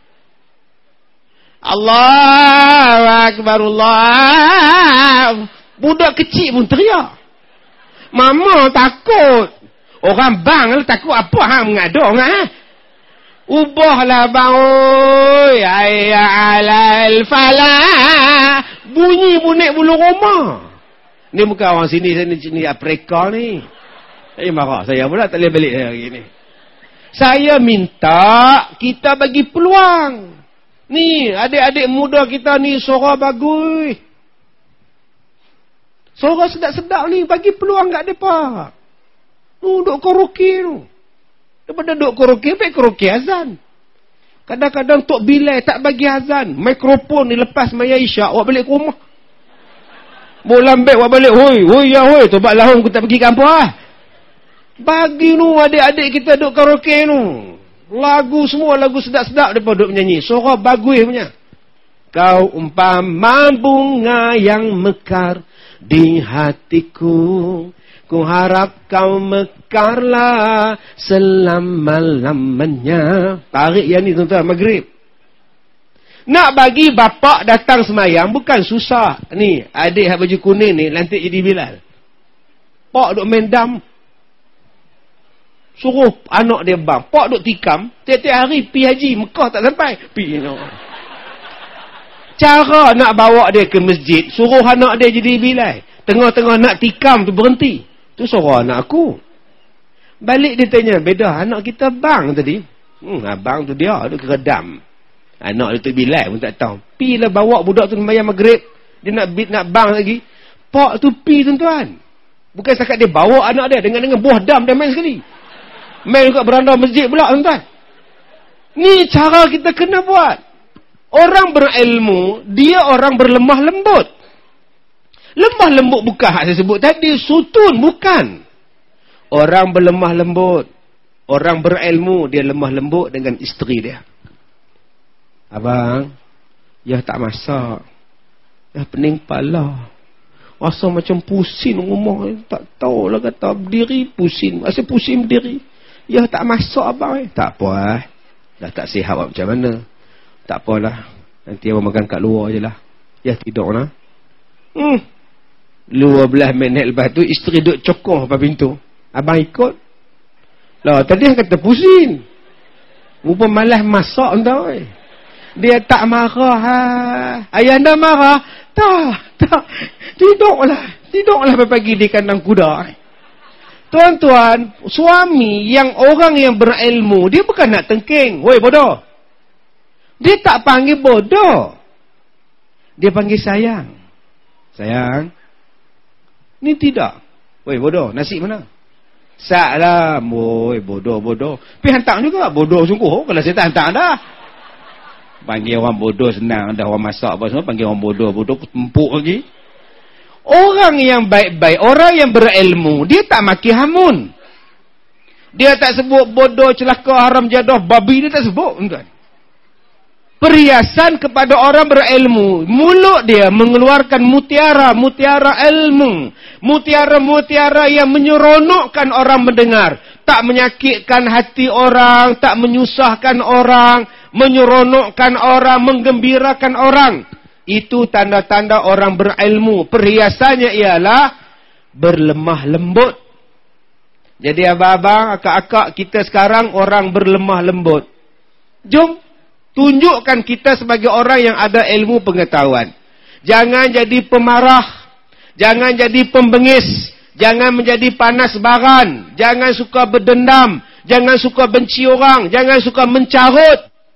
Allahu Akbar, Allah. Budak kecil pun teriak. Mama takut. Orang bang lah takut apa hang mengadong ha? Ubahlah bang oi, hayya alal falah. Bunyi bunik bulu rumah. Ni bukan orang sini, ni, ni Afrika ni. Eh marah saya pula tak boleh balik hari ni. Saya minta kita bagi peluang. Ni adik-adik muda kita ni suara bagus. Suara sedap-sedap ni bagi peluang kat depa. Nu duk karaoke tu. Daripada duk karaoke, baik karaoke azan. Kadang-kadang Tok Bilal tak bagi azan. Mikrofon ni lepas maya isyak, awak balik ke rumah. Boleh lambat awak balik. Hoi, hoi ya hoi. Tobat lahum aku tak pergi kampung ah. Bagi nu adik-adik kita duk karaoke nu. Lagu semua lagu sedap-sedap depa duk menyanyi. Suara bagus punya. Kau umpama bunga yang mekar di hatiku. Ku harap kau mekarlah selama-lamanya. Tarik yang ni tuan-tuan, maghrib. Nak bagi bapak datang semayang bukan susah. Ni, adik hak baju kuning ni lantik jadi Bilal. Pak duk main dam. Suruh anak dia bang. Pak duk tikam. Tiap-tiap hari pi haji. Mekah tak sampai. Pi no. Cara nak bawa dia ke masjid, suruh anak dia jadi Bilal. Tengah-tengah nak tikam tu berhenti. Tu suruh anak aku. Balik dia tanya, beda anak kita bang tadi. Hmm, abang tu dia duk keredam. Anak dia tu Bilal pun tak tahu. Pi lah bawa budak tu sembahyang maghrib. Dia nak nak bang lagi. Pak tu pi tuan-tuan. Bukan setakat dia bawa anak dia dengan-dengan buah dam dia main sekali. Main dekat beranda masjid pula tuan-tuan. Ni cara kita kena buat. Orang berilmu, dia orang berlemah lembut. Lemah lembut bukan hak saya sebut tadi. Sutun bukan. Orang berlemah lembut. Orang berilmu, dia lemah lembut dengan isteri dia. Abang, ya tak masak. Ya pening kepala. Rasa macam pusing rumah. Tak tahulah kata berdiri pusing. Rasa pusing berdiri. Ya tak masak abang. Eh. Tak apa eh. Dah tak sihat macam mana. Tak apalah. Nanti abang makan kat luar je lah. Ya tidur lah. Hmm. dua belas minit lepas tu isteri duduk cokoh depan pintu. Abang ikut. Lah tadi dia kata pusing. Rupa malas masak entah eh. Dia tak marah ha. Ayah anda marah? Tak, tak. Tidurlah. Tidurlah pagi di kandang kuda. Tuan-tuan, suami yang orang yang berilmu, dia bukan nak tengking. Woi bodoh. Dia tak panggil bodoh. Dia panggil sayang. Sayang. Ni tidak. Woi bodoh, nasi mana? Saklah. Woi bodoh-bodoh. Pergi hantar juga. Bodoh sungguh. Kalau saya tak hantar dah. Panggil orang bodoh senang. Dah orang masak apa semua. Panggil orang bodoh-bodoh. Empuk lagi. Orang yang baik-baik. Orang yang berilmu. Dia tak maki hamun. Dia tak sebut bodoh, celaka, haram, jadah, babi. Dia tak sebut. Tuan. Perhiasan kepada orang berilmu. Mulut dia mengeluarkan mutiara. Mutiara ilmu. Mutiara-mutiara yang menyeronokkan orang mendengar. Tak menyakitkan hati orang. Tak menyusahkan orang. Menyeronokkan orang. Menggembirakan orang. Itu tanda-tanda orang berilmu. Perhiasannya ialah berlemah lembut. Jadi abang-abang, akak-akak kita sekarang orang berlemah lembut. Jom. Tunjukkan kita sebagai orang yang ada ilmu pengetahuan. Jangan jadi pemarah. Jangan jadi pembengis. Jangan menjadi panas baran. Jangan suka berdendam. Jangan suka benci orang. Jangan suka mencarut.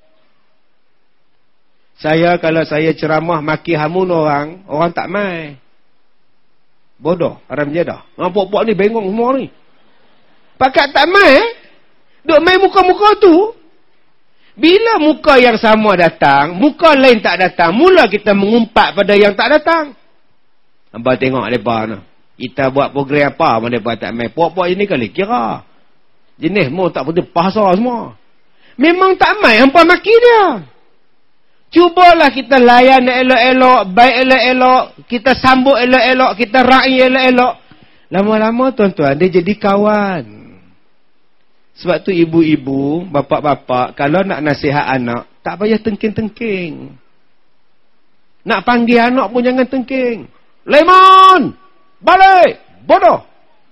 Saya kalau saya ceramah maki hamun orang, orang tak mai. Bodoh, haram jadah. Puak-puak ni bengong semua ni. Pakat tak mai, eh? Duk mai muka-muka tu. Bila muka yang sama datang, muka lain tak datang, mula kita mengumpat pada yang tak datang. Abang tengok mereka ni. Kita buat program apa pun mereka tak main. Puak-puak ini kali kira. Jenis semua tak betul bahasa semua. Memang tak main, hampa maki dia. Cubalah kita layan elok-elok, baik elok-elok, kita sambut elok-elok, kita raih elok-elok. Lama-lama tuan-tuan, dia jadi kawan. Sebab tu ibu-ibu, bapak-bapak, kalau nak nasihat anak, tak payah tengking-tengking. Nak panggil anak pun jangan tengking. Leman! Balik! Bodoh!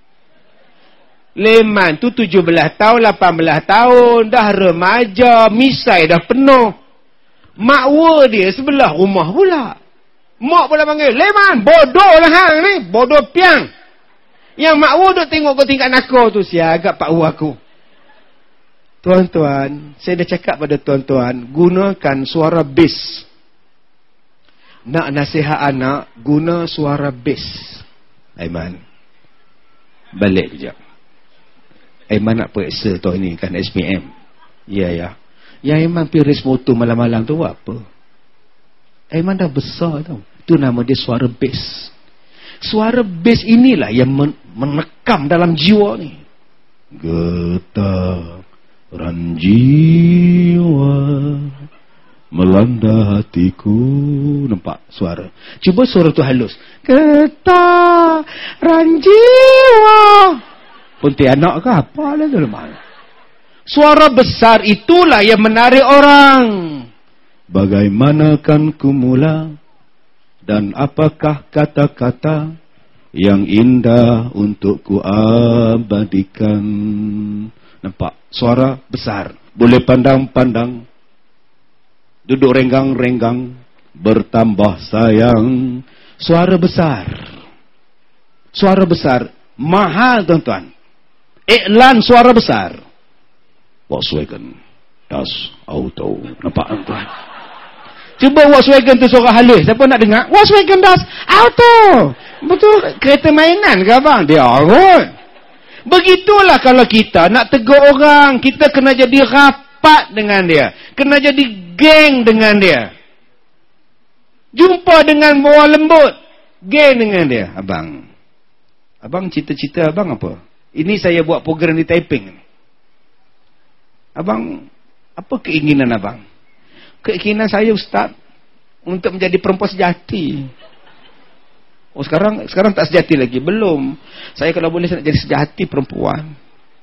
Leman tu tujuh belas tahun, lapan belas tahun, dah remaja, misai dah penuh. Makwa dia sebelah rumah pula. Mak pula panggil, Leman, bodoh lah hang ni, bodoh piang. Yang mak wu duk tengok kau tingkat nakal tu, siagak pak wu aku. Tuan-tuan, saya dah cakap pada tuan-tuan, gunakan suara bass. Nak nasihat anak, guna suara bass. Aiman, balik kejap. Aiman nak periksa tu ni kan S P M. Ya, ya. Yang Aiman pergi race motor malam-malam tu buat apa? Aiman dah besar tau. Itu nama dia suara bass. Suara bass inilah yang men- menekam dalam jiwa ni. Getaran jiwa melanda hatiku. Nampak suara? Cuba suara tu halus. Getaran jiwa. Pontianak ke apa lah tu lemah. Suara besar itulah yang menarik orang. Bagaimanakah ku mula dan apakah kata-kata yang indah untuk ku abadikan. Nampak? Suara besar. Boleh pandang-pandang. Duduk renggang-renggang. Bertambah sayang. Suara besar. Suara besar. Mahal tuan-tuan. Iklan suara besar. Volkswagen Das Auto. Nampak tuan-tuan? Cuba Volkswagen tu suara halus. Siapa nak dengar? Volkswagen Das Auto. Betul. Kereta mainan ke abang? Dia orang. Begitulah kalau kita nak tegur orang. Kita kena jadi rapat dengan dia. Kena jadi geng dengan dia. Jumpa dengan bawah lembut. Geng dengan dia. Abang. Abang cita-cita abang apa? Ini saya buat program di Taiping. Abang, apa keinginan abang? Keinginan saya ustaz untuk menjadi perempuan sejati. Oh sekarang sekarang tak sejati lagi. Belum. Saya kalau boleh saya nak jadi sejati perempuan.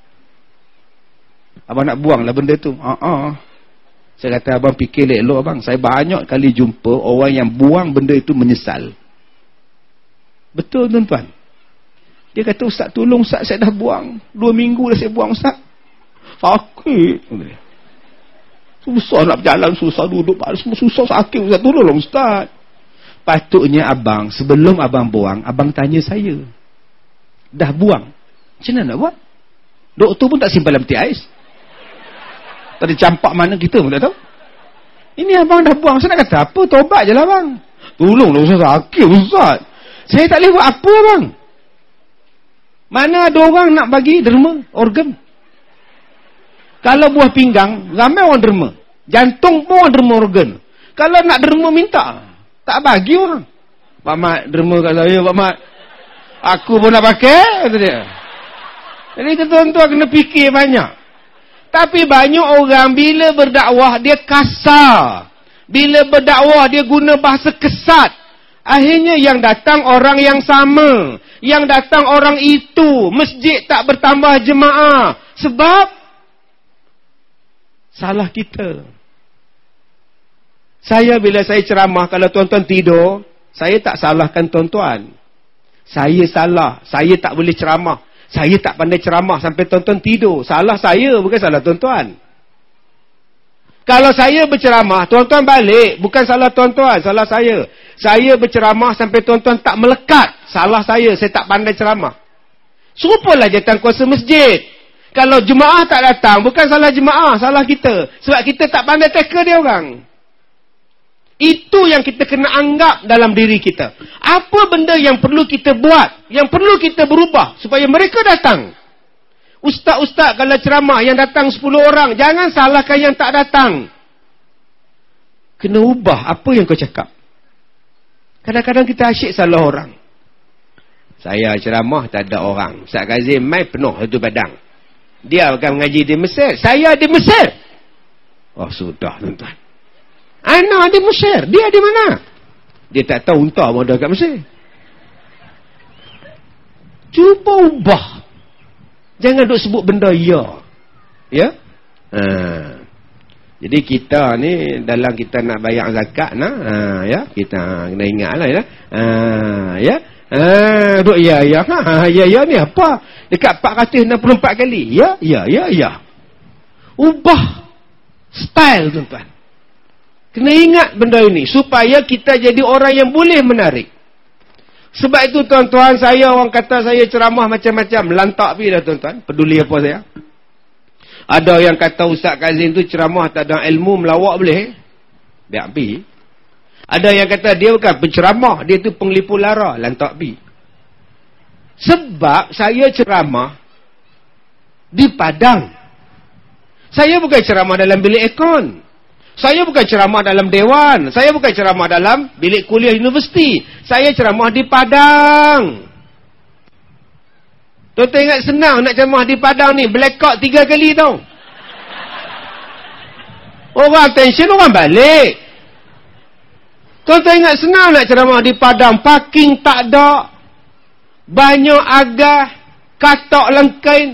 Abang nak buang lah benda tu. Ah, uh-uh. Saya kata abang fikir elok abang. Saya banyak kali jumpa orang yang buang benda itu menyesal. Betul tuan-tuan. Dia kata ustaz tolong ustaz saya dah buang. Dua minggu dah saya buang ustaz. Sakit. Susah nak berjalan, susah duduk, semua susah sakit ustaz. Tolong ustaz. Patutnya abang, sebelum abang buang, abang tanya saya. Dah buang? Macam mana nak buat? Doktor pun tak simpan dalam peti ais. Tadi campak mana kita pun tak tahu. Ini abang dah buang. Saya nak kata apa? Tobat je lah abang. Tolonglah ustaz, sakit ustaz. Saya tak boleh buat apa abang. Mana ada orang nak bagi derma, organ. Kalau buah pinggang, ramai orang derma. Jantung pun orang derma organ. Kalau nak derma minta, tak bagi orang. Pak Mat, derma kat saya, Pak Mat. Aku pun nak pakai, kata dia. Jadi tuan-tuan kena fikir banyak. Tapi banyak orang bila berdakwah, dia kasar. Bila berdakwah, dia guna bahasa kesat. Akhirnya yang datang orang yang sama. Yang datang orang itu. Masjid tak bertambah jemaah. Sebab salah kita. Saya bila saya ceramah, kalau tuan-tuan tidur, saya tak salahkan tuan-tuan. Saya salah. Saya tak boleh ceramah. Saya tak pandai ceramah sampai tuan-tuan tidur. Salah saya, bukan salah tuan-tuan. Kalau saya berceramah, tuan-tuan balik. Bukan salah tuan-tuan, salah saya. Saya berceramah sampai tuan-tuan tak melekat. Salah saya, saya tak pandai ceramah. Serupalah jawatankuasa masjid. Kalau jemaah tak datang, bukan salah jemaah, salah kita. Sebab kita tak pandai tackle dia orang. Itu yang kita kena anggap dalam diri kita. Apa benda yang perlu kita buat, yang perlu kita berubah supaya mereka datang. Ustaz-ustaz kalau ceramah yang datang sepuluh orang, jangan salahkan yang tak datang. Kena ubah apa yang kau cakap. Kadang-kadang kita asyik salah orang. Saya ceramah tak ada orang. Ustaz Kazim mai penuh satu padang. Dia akan mengaji di Mesir. Saya di Mesir. Oh sudah tuan-tuan. Ana di Mesir. Dia di mana? Dia tak tahu unta pun ada kat Mesir. Cuba ubah. Jangan duk sebut benda ya. Ya? Ha. Jadi kita ni dalam kita nak bayar zakat nah, ha, ya, kita kena ingatlah ya. Ha, ya. Ah, duk ya ya. Ha, ya ya ni apa? Dekat empat ratus enam puluh empat kali. Ya, ya, ya, ya. Ubah style tuan-tuan. Kena ingat benda ini supaya kita jadi orang yang boleh menarik. Sebab itu tuan-tuan, saya orang kata saya ceramah macam-macam, lantak pergi dah tuan-tuan. Peduli apa saya? Ada yang kata Ustaz Kazim tu ceramah tak ada ilmu, melawak boleh. Biar pergi. Ada yang kata dia bukan penceramah, dia tu penglipu lara, lantak pergi. Sebab saya ceramah di Padang. Saya bukan ceramah dalam bilik ekon. Saya bukan ceramah dalam dewan. Saya bukan ceramah dalam bilik kuliah universiti. Saya ceramah di Padang. Tuan-tuan ingat senang nak ceramah di Padang ni. Blackout tiga kali tau. Orang tension, orang balik. Tuan-tuan ingat senang nak ceramah di Padang. Parking tak ada. Banyak agah. Katok lengkain.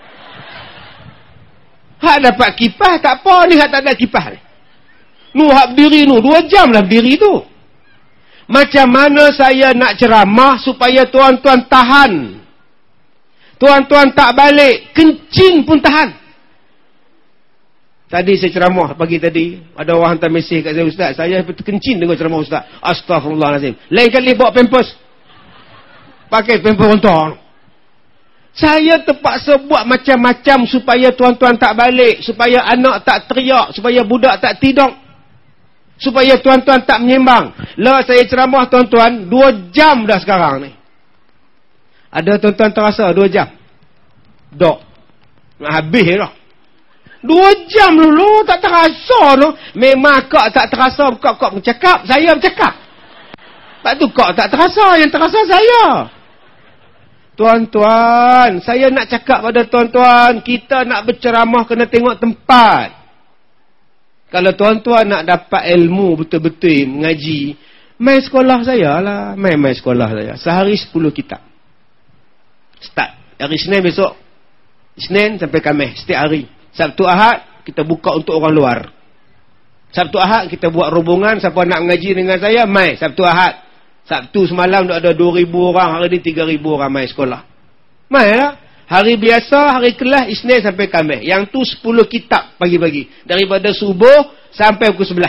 Hak dapat kipas tak apa ni. Hak tak ada kipas ni. Nu hak berdiri nu, dua jam lah berdiri tu. Macam mana saya nak ceramah supaya tuan-tuan tahan? Tuan-tuan tak balik, kencing pun tahan. Tadi saya ceramah pagi tadi, ada orang hantar mesej kat saya, Ustaz, saya kencing dengar ceramah Ustaz. Astaghfirullahalazim. Lain kali bawa pampers. Pakai pampers rontok. Saya terpaksa buat macam-macam supaya tuan-tuan tak balik, supaya anak tak teriak, supaya budak tak tidur. Supaya tuan-tuan tak menyembang. Lah saya ceramah tuan-tuan, dua jam dah sekarang ni. Ada tuan-tuan terasa dua jam? Dok. Nak habis dah. Dua jam dulu, tak terasa tu. Memang kak tak terasa, kak-kak bercakap, saya bercakap. Lepas tu kak tak terasa, yang terasa saya. Tuan-tuan, saya nak cakap pada tuan-tuan, kita nak berceramah kena tengok tempat. Kalau tuan-tuan nak dapat ilmu betul-betul mengaji, main sekolah saya lah. Main-main sekolah saya. Sehari sepuluh kitab. Start. Hari Senin besok. Senin sampai Khamis. Setiap hari. Sabtu Ahad, kita buka untuk orang luar. Sabtu Ahad, kita buat rombongan. Siapa nak mengaji dengan saya, main. Sabtu Ahad. Sabtu semalam ada dua ribu orang. Hari ni tiga ribu orang main sekolah. Main lah. Hari biasa, hari kelas, Isnin sampai Khamis. Yang tu sepuluh kitab pagi-pagi. Daripada subuh sampai pukul sebelah.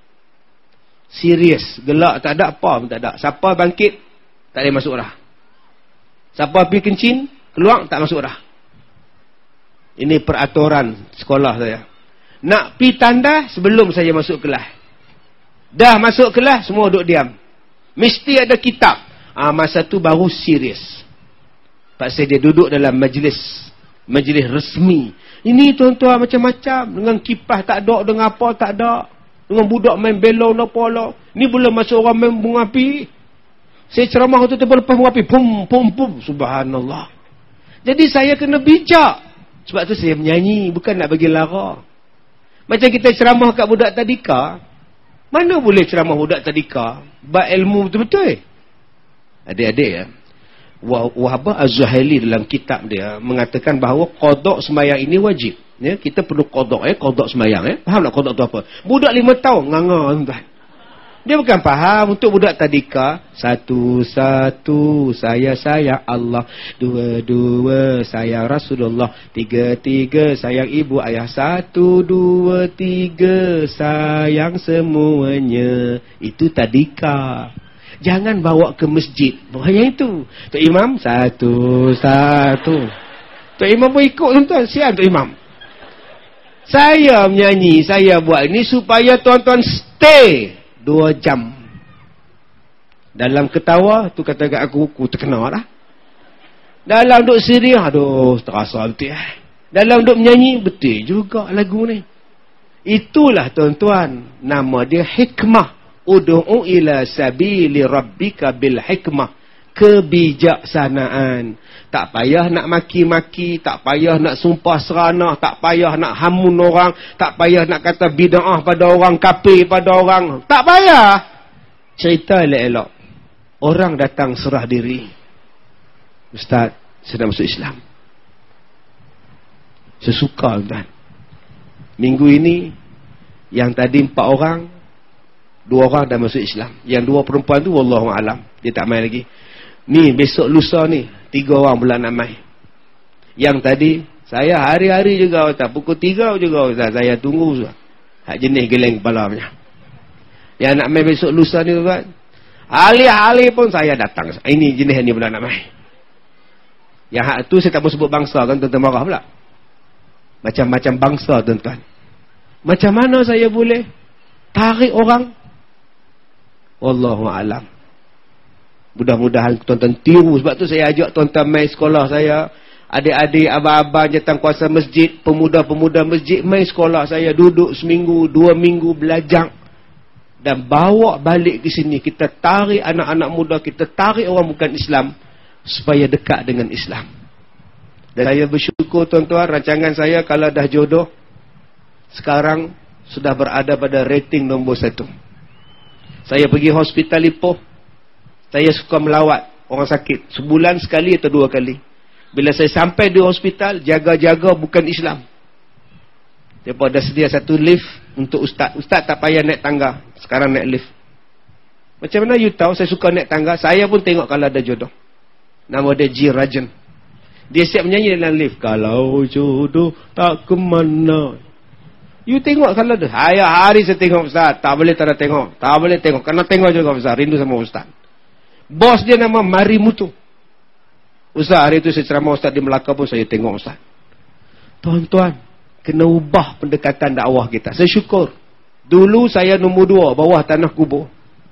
Serius. Gelak tak ada, apa pun tak ada. Siapa bangkit, tak boleh masuk dah. Siapa pergi kencing, keluar, tak masuk dah. Ini peraturan sekolah saya. Nak pergi tanda sebelum saya masuk kelas. Dah masuk kelas, semua duduk diam. Mesti ada kitab. Ah, masa tu baru serius. Pasal dia duduk dalam majlis majlis resmi. Ini tuan-tuan macam-macam. Dengan kipas tak ada, dengan apa tak ada. Dengan budak main belon apa lah. Ni belum masuk orang main bunga api. Saya ceramah tu tiba lepas bunga api. Pum, pum, pum. Subhanallah. Jadi saya kena bijak. Sebab tu saya menyanyi. Bukan nak bagi lara. Macam kita ceramah kat budak tadika. Mana boleh ceramah budak tadika? Bab ilmu betul-betul. Adik-adik ya. Wahabah Az-Zuhaili dalam kitab dia mengatakan bahawa qada sembahyang ini wajib. Ya, kita perlu qada eh, qada sembahyang eh. Faham tak qada tu apa? Budak lima tahun nganga tuan. Dia bukan faham. Untuk budak tadika, satu satu saya sayang Allah, dua dua sayang Rasulullah, tiga tiga sayang ibu ayah, satu dua tiga sayang semuanya. Itu tadika. Jangan bawa ke masjid. Bahaya itu. Tok Imam, satu, satu. Tok Imam pun ikut tuan-tuan. Siap Tok Imam. Saya menyanyi, saya buat ini supaya tuan-tuan stay dua jam. Dalam ketawa, tu kata kat aku, aku terkena lah. Dalam duk serius, aduh, terasa betul. Dalam duk menyanyi, betul juga lagu ni. Itulah tuan-tuan, nama dia hikmah. Ud'u ila sabili rabbika bil hikmah. Kebijaksanaan. Tak payah nak maki-maki, tak payah nak sumpah seranah, tak payah nak hamun orang, tak payah nak kata bid'ah pada orang, kafir pada orang. Tak payah. Cerita elok-elok. Orang datang serah diri. Ustaz, saya nak masuk Islam. Saya suka tuan. Minggu ini yang tadi empat orang, dua orang dah masuk Islam. Yang dua perempuan tu wallahu alam, dia tak main lagi. Ni besok lusa ni tiga orang pula nak main. Yang tadi saya hari-hari juga Ustaz, pukul tiga juga Ustaz, saya tunggu Ustaz. Hak jenis geleng kepala punya. Yang nak main besok lusa ni tuan. Ahli-ahli pun saya datang. Ini jenis ni pula nak main. Yang hak tu saya tak boleh sebut bangsa kan, tuan-tuan marah pula. Macam-macam bangsa tuan-tuan. Macam mana saya boleh tarik orang? Wallahu a'lam. Mudah-mudahan tuan-tuan tiru. Sebab tu saya ajak tuan-tuan main sekolah saya. Adik-adik, abang-abang, jawatankuasa masjid, pemuda-pemuda masjid, main sekolah saya. Duduk seminggu, dua minggu belajar. Dan bawa balik ke sini. Kita tarik anak-anak muda, kita tarik orang bukan Islam. Supaya dekat dengan Islam. Dan saya bersyukur tuan-tuan, rancangan saya kalau dah jodoh, sekarang sudah berada pada rating nombor satu. Saya pergi hospital Ipoh, saya suka melawat orang sakit. Sebulan sekali atau dua kali. Bila saya sampai di hospital, jaga-jaga bukan Islam. Mereka dah sedia satu lift untuk ustaz. Ustaz tak payah naik tangga, sekarang naik lift. Macam mana you tahu saya suka naik tangga? Saya pun tengok kalau ada jodoh. Nama dia G. Rajan. Dia siap menyanyi dalam lift. Kalau jodoh tak ke mana. You tengok kalau ada. Hari-hari saya tengok ustaz. Tak boleh tak ada tengok. Tak boleh tengok. Kena tengok juga ustaz. Rindu sama ustaz. Bos dia nama Mari Mutu. Ustaz, hari itu saya ceramah ustaz di Melaka pun saya tengok ustaz. Tuan-tuan, kena ubah pendekatan dakwah kita. Saya syukur. Dulu saya nombor dua bawah tanah kubur.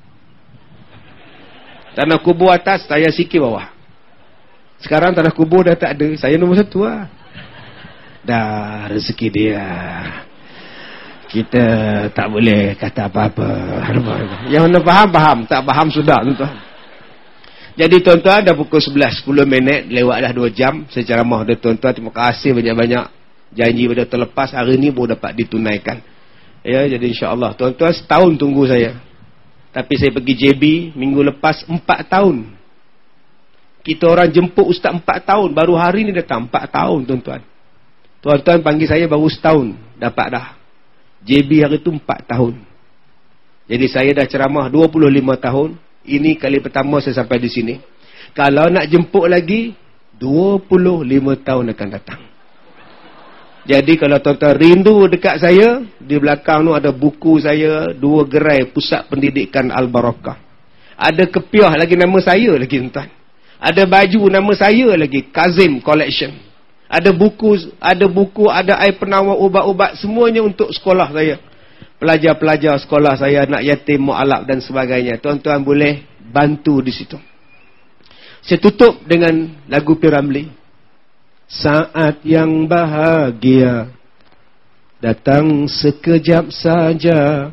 Tanah kubur atas, saya sikit bawah. Sekarang tanah kubur dah tak ada. Saya nombor satu lah. Dah rezeki dia. Kita tak boleh kata apa-apa. Yang mana faham, faham. Tak faham sudah tuan-tuan. Jadi tuan-tuan dah pukul sebelas sepuluh minit. Lewat dah dua jam. Saya ceramah dah tuan-tuan. Terima kasih banyak-banyak. Janji pada terlepas. Hari ni baru dapat ditunaikan. Ya, jadi insyaAllah. Tuan-tuan setahun tunggu saya. Tapi saya pergi J B minggu lepas empat tahun. Kita orang jemput ustaz empat tahun. Baru hari ni datang empat tahun tuan-tuan. Tuan-tuan panggil saya baru setahun. Dapat dah. J B hari tu empat tahun. Jadi saya dah ceramah dua puluh lima tahun. Ini kali pertama saya sampai di sini. Kalau nak jemput lagi, dua puluh lima tahun akan datang. Jadi kalau tuan-tuan rindu dekat saya, di belakang tu ada buku saya, dua gerai Pusat Pendidikan Al-Barakah. Ada kepiah lagi nama saya lagi tuan-tuan. Ada baju nama saya lagi, Kazim Collection. Ada buku, ada buku, ada air penawar, ubat-ubat, semuanya untuk sekolah saya. Pelajar-pelajar sekolah saya, anak yatim, mu'alaf dan sebagainya. Tuan-tuan boleh bantu di situ. Saya tutup dengan lagu P. Ramlee. Saat yang bahagia datang sekejap saja,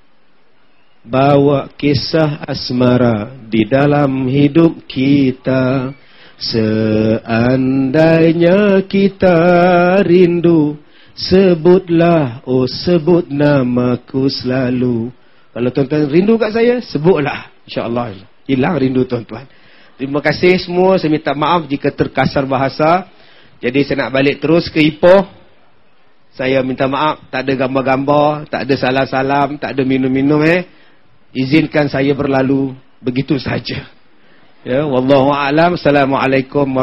bawa kisah asmara di dalam hidup kita. Seandainya kita rindu, sebutlah, oh sebut namaku selalu. Kalau tuan-tuan rindu kat saya, sebutlah. InsyaAllah hilang rindu tuan-tuan. Terima kasih semua. Saya minta maaf jika terkasar bahasa. Jadi saya nak balik terus ke Ipoh. Saya minta maaf, tak ada gambar-gambar, tak ada salam-salam, tak ada minum-minum eh. Izinkan saya berlalu begitu saja. Ya, wallahu a'lam. Assalamualaikum.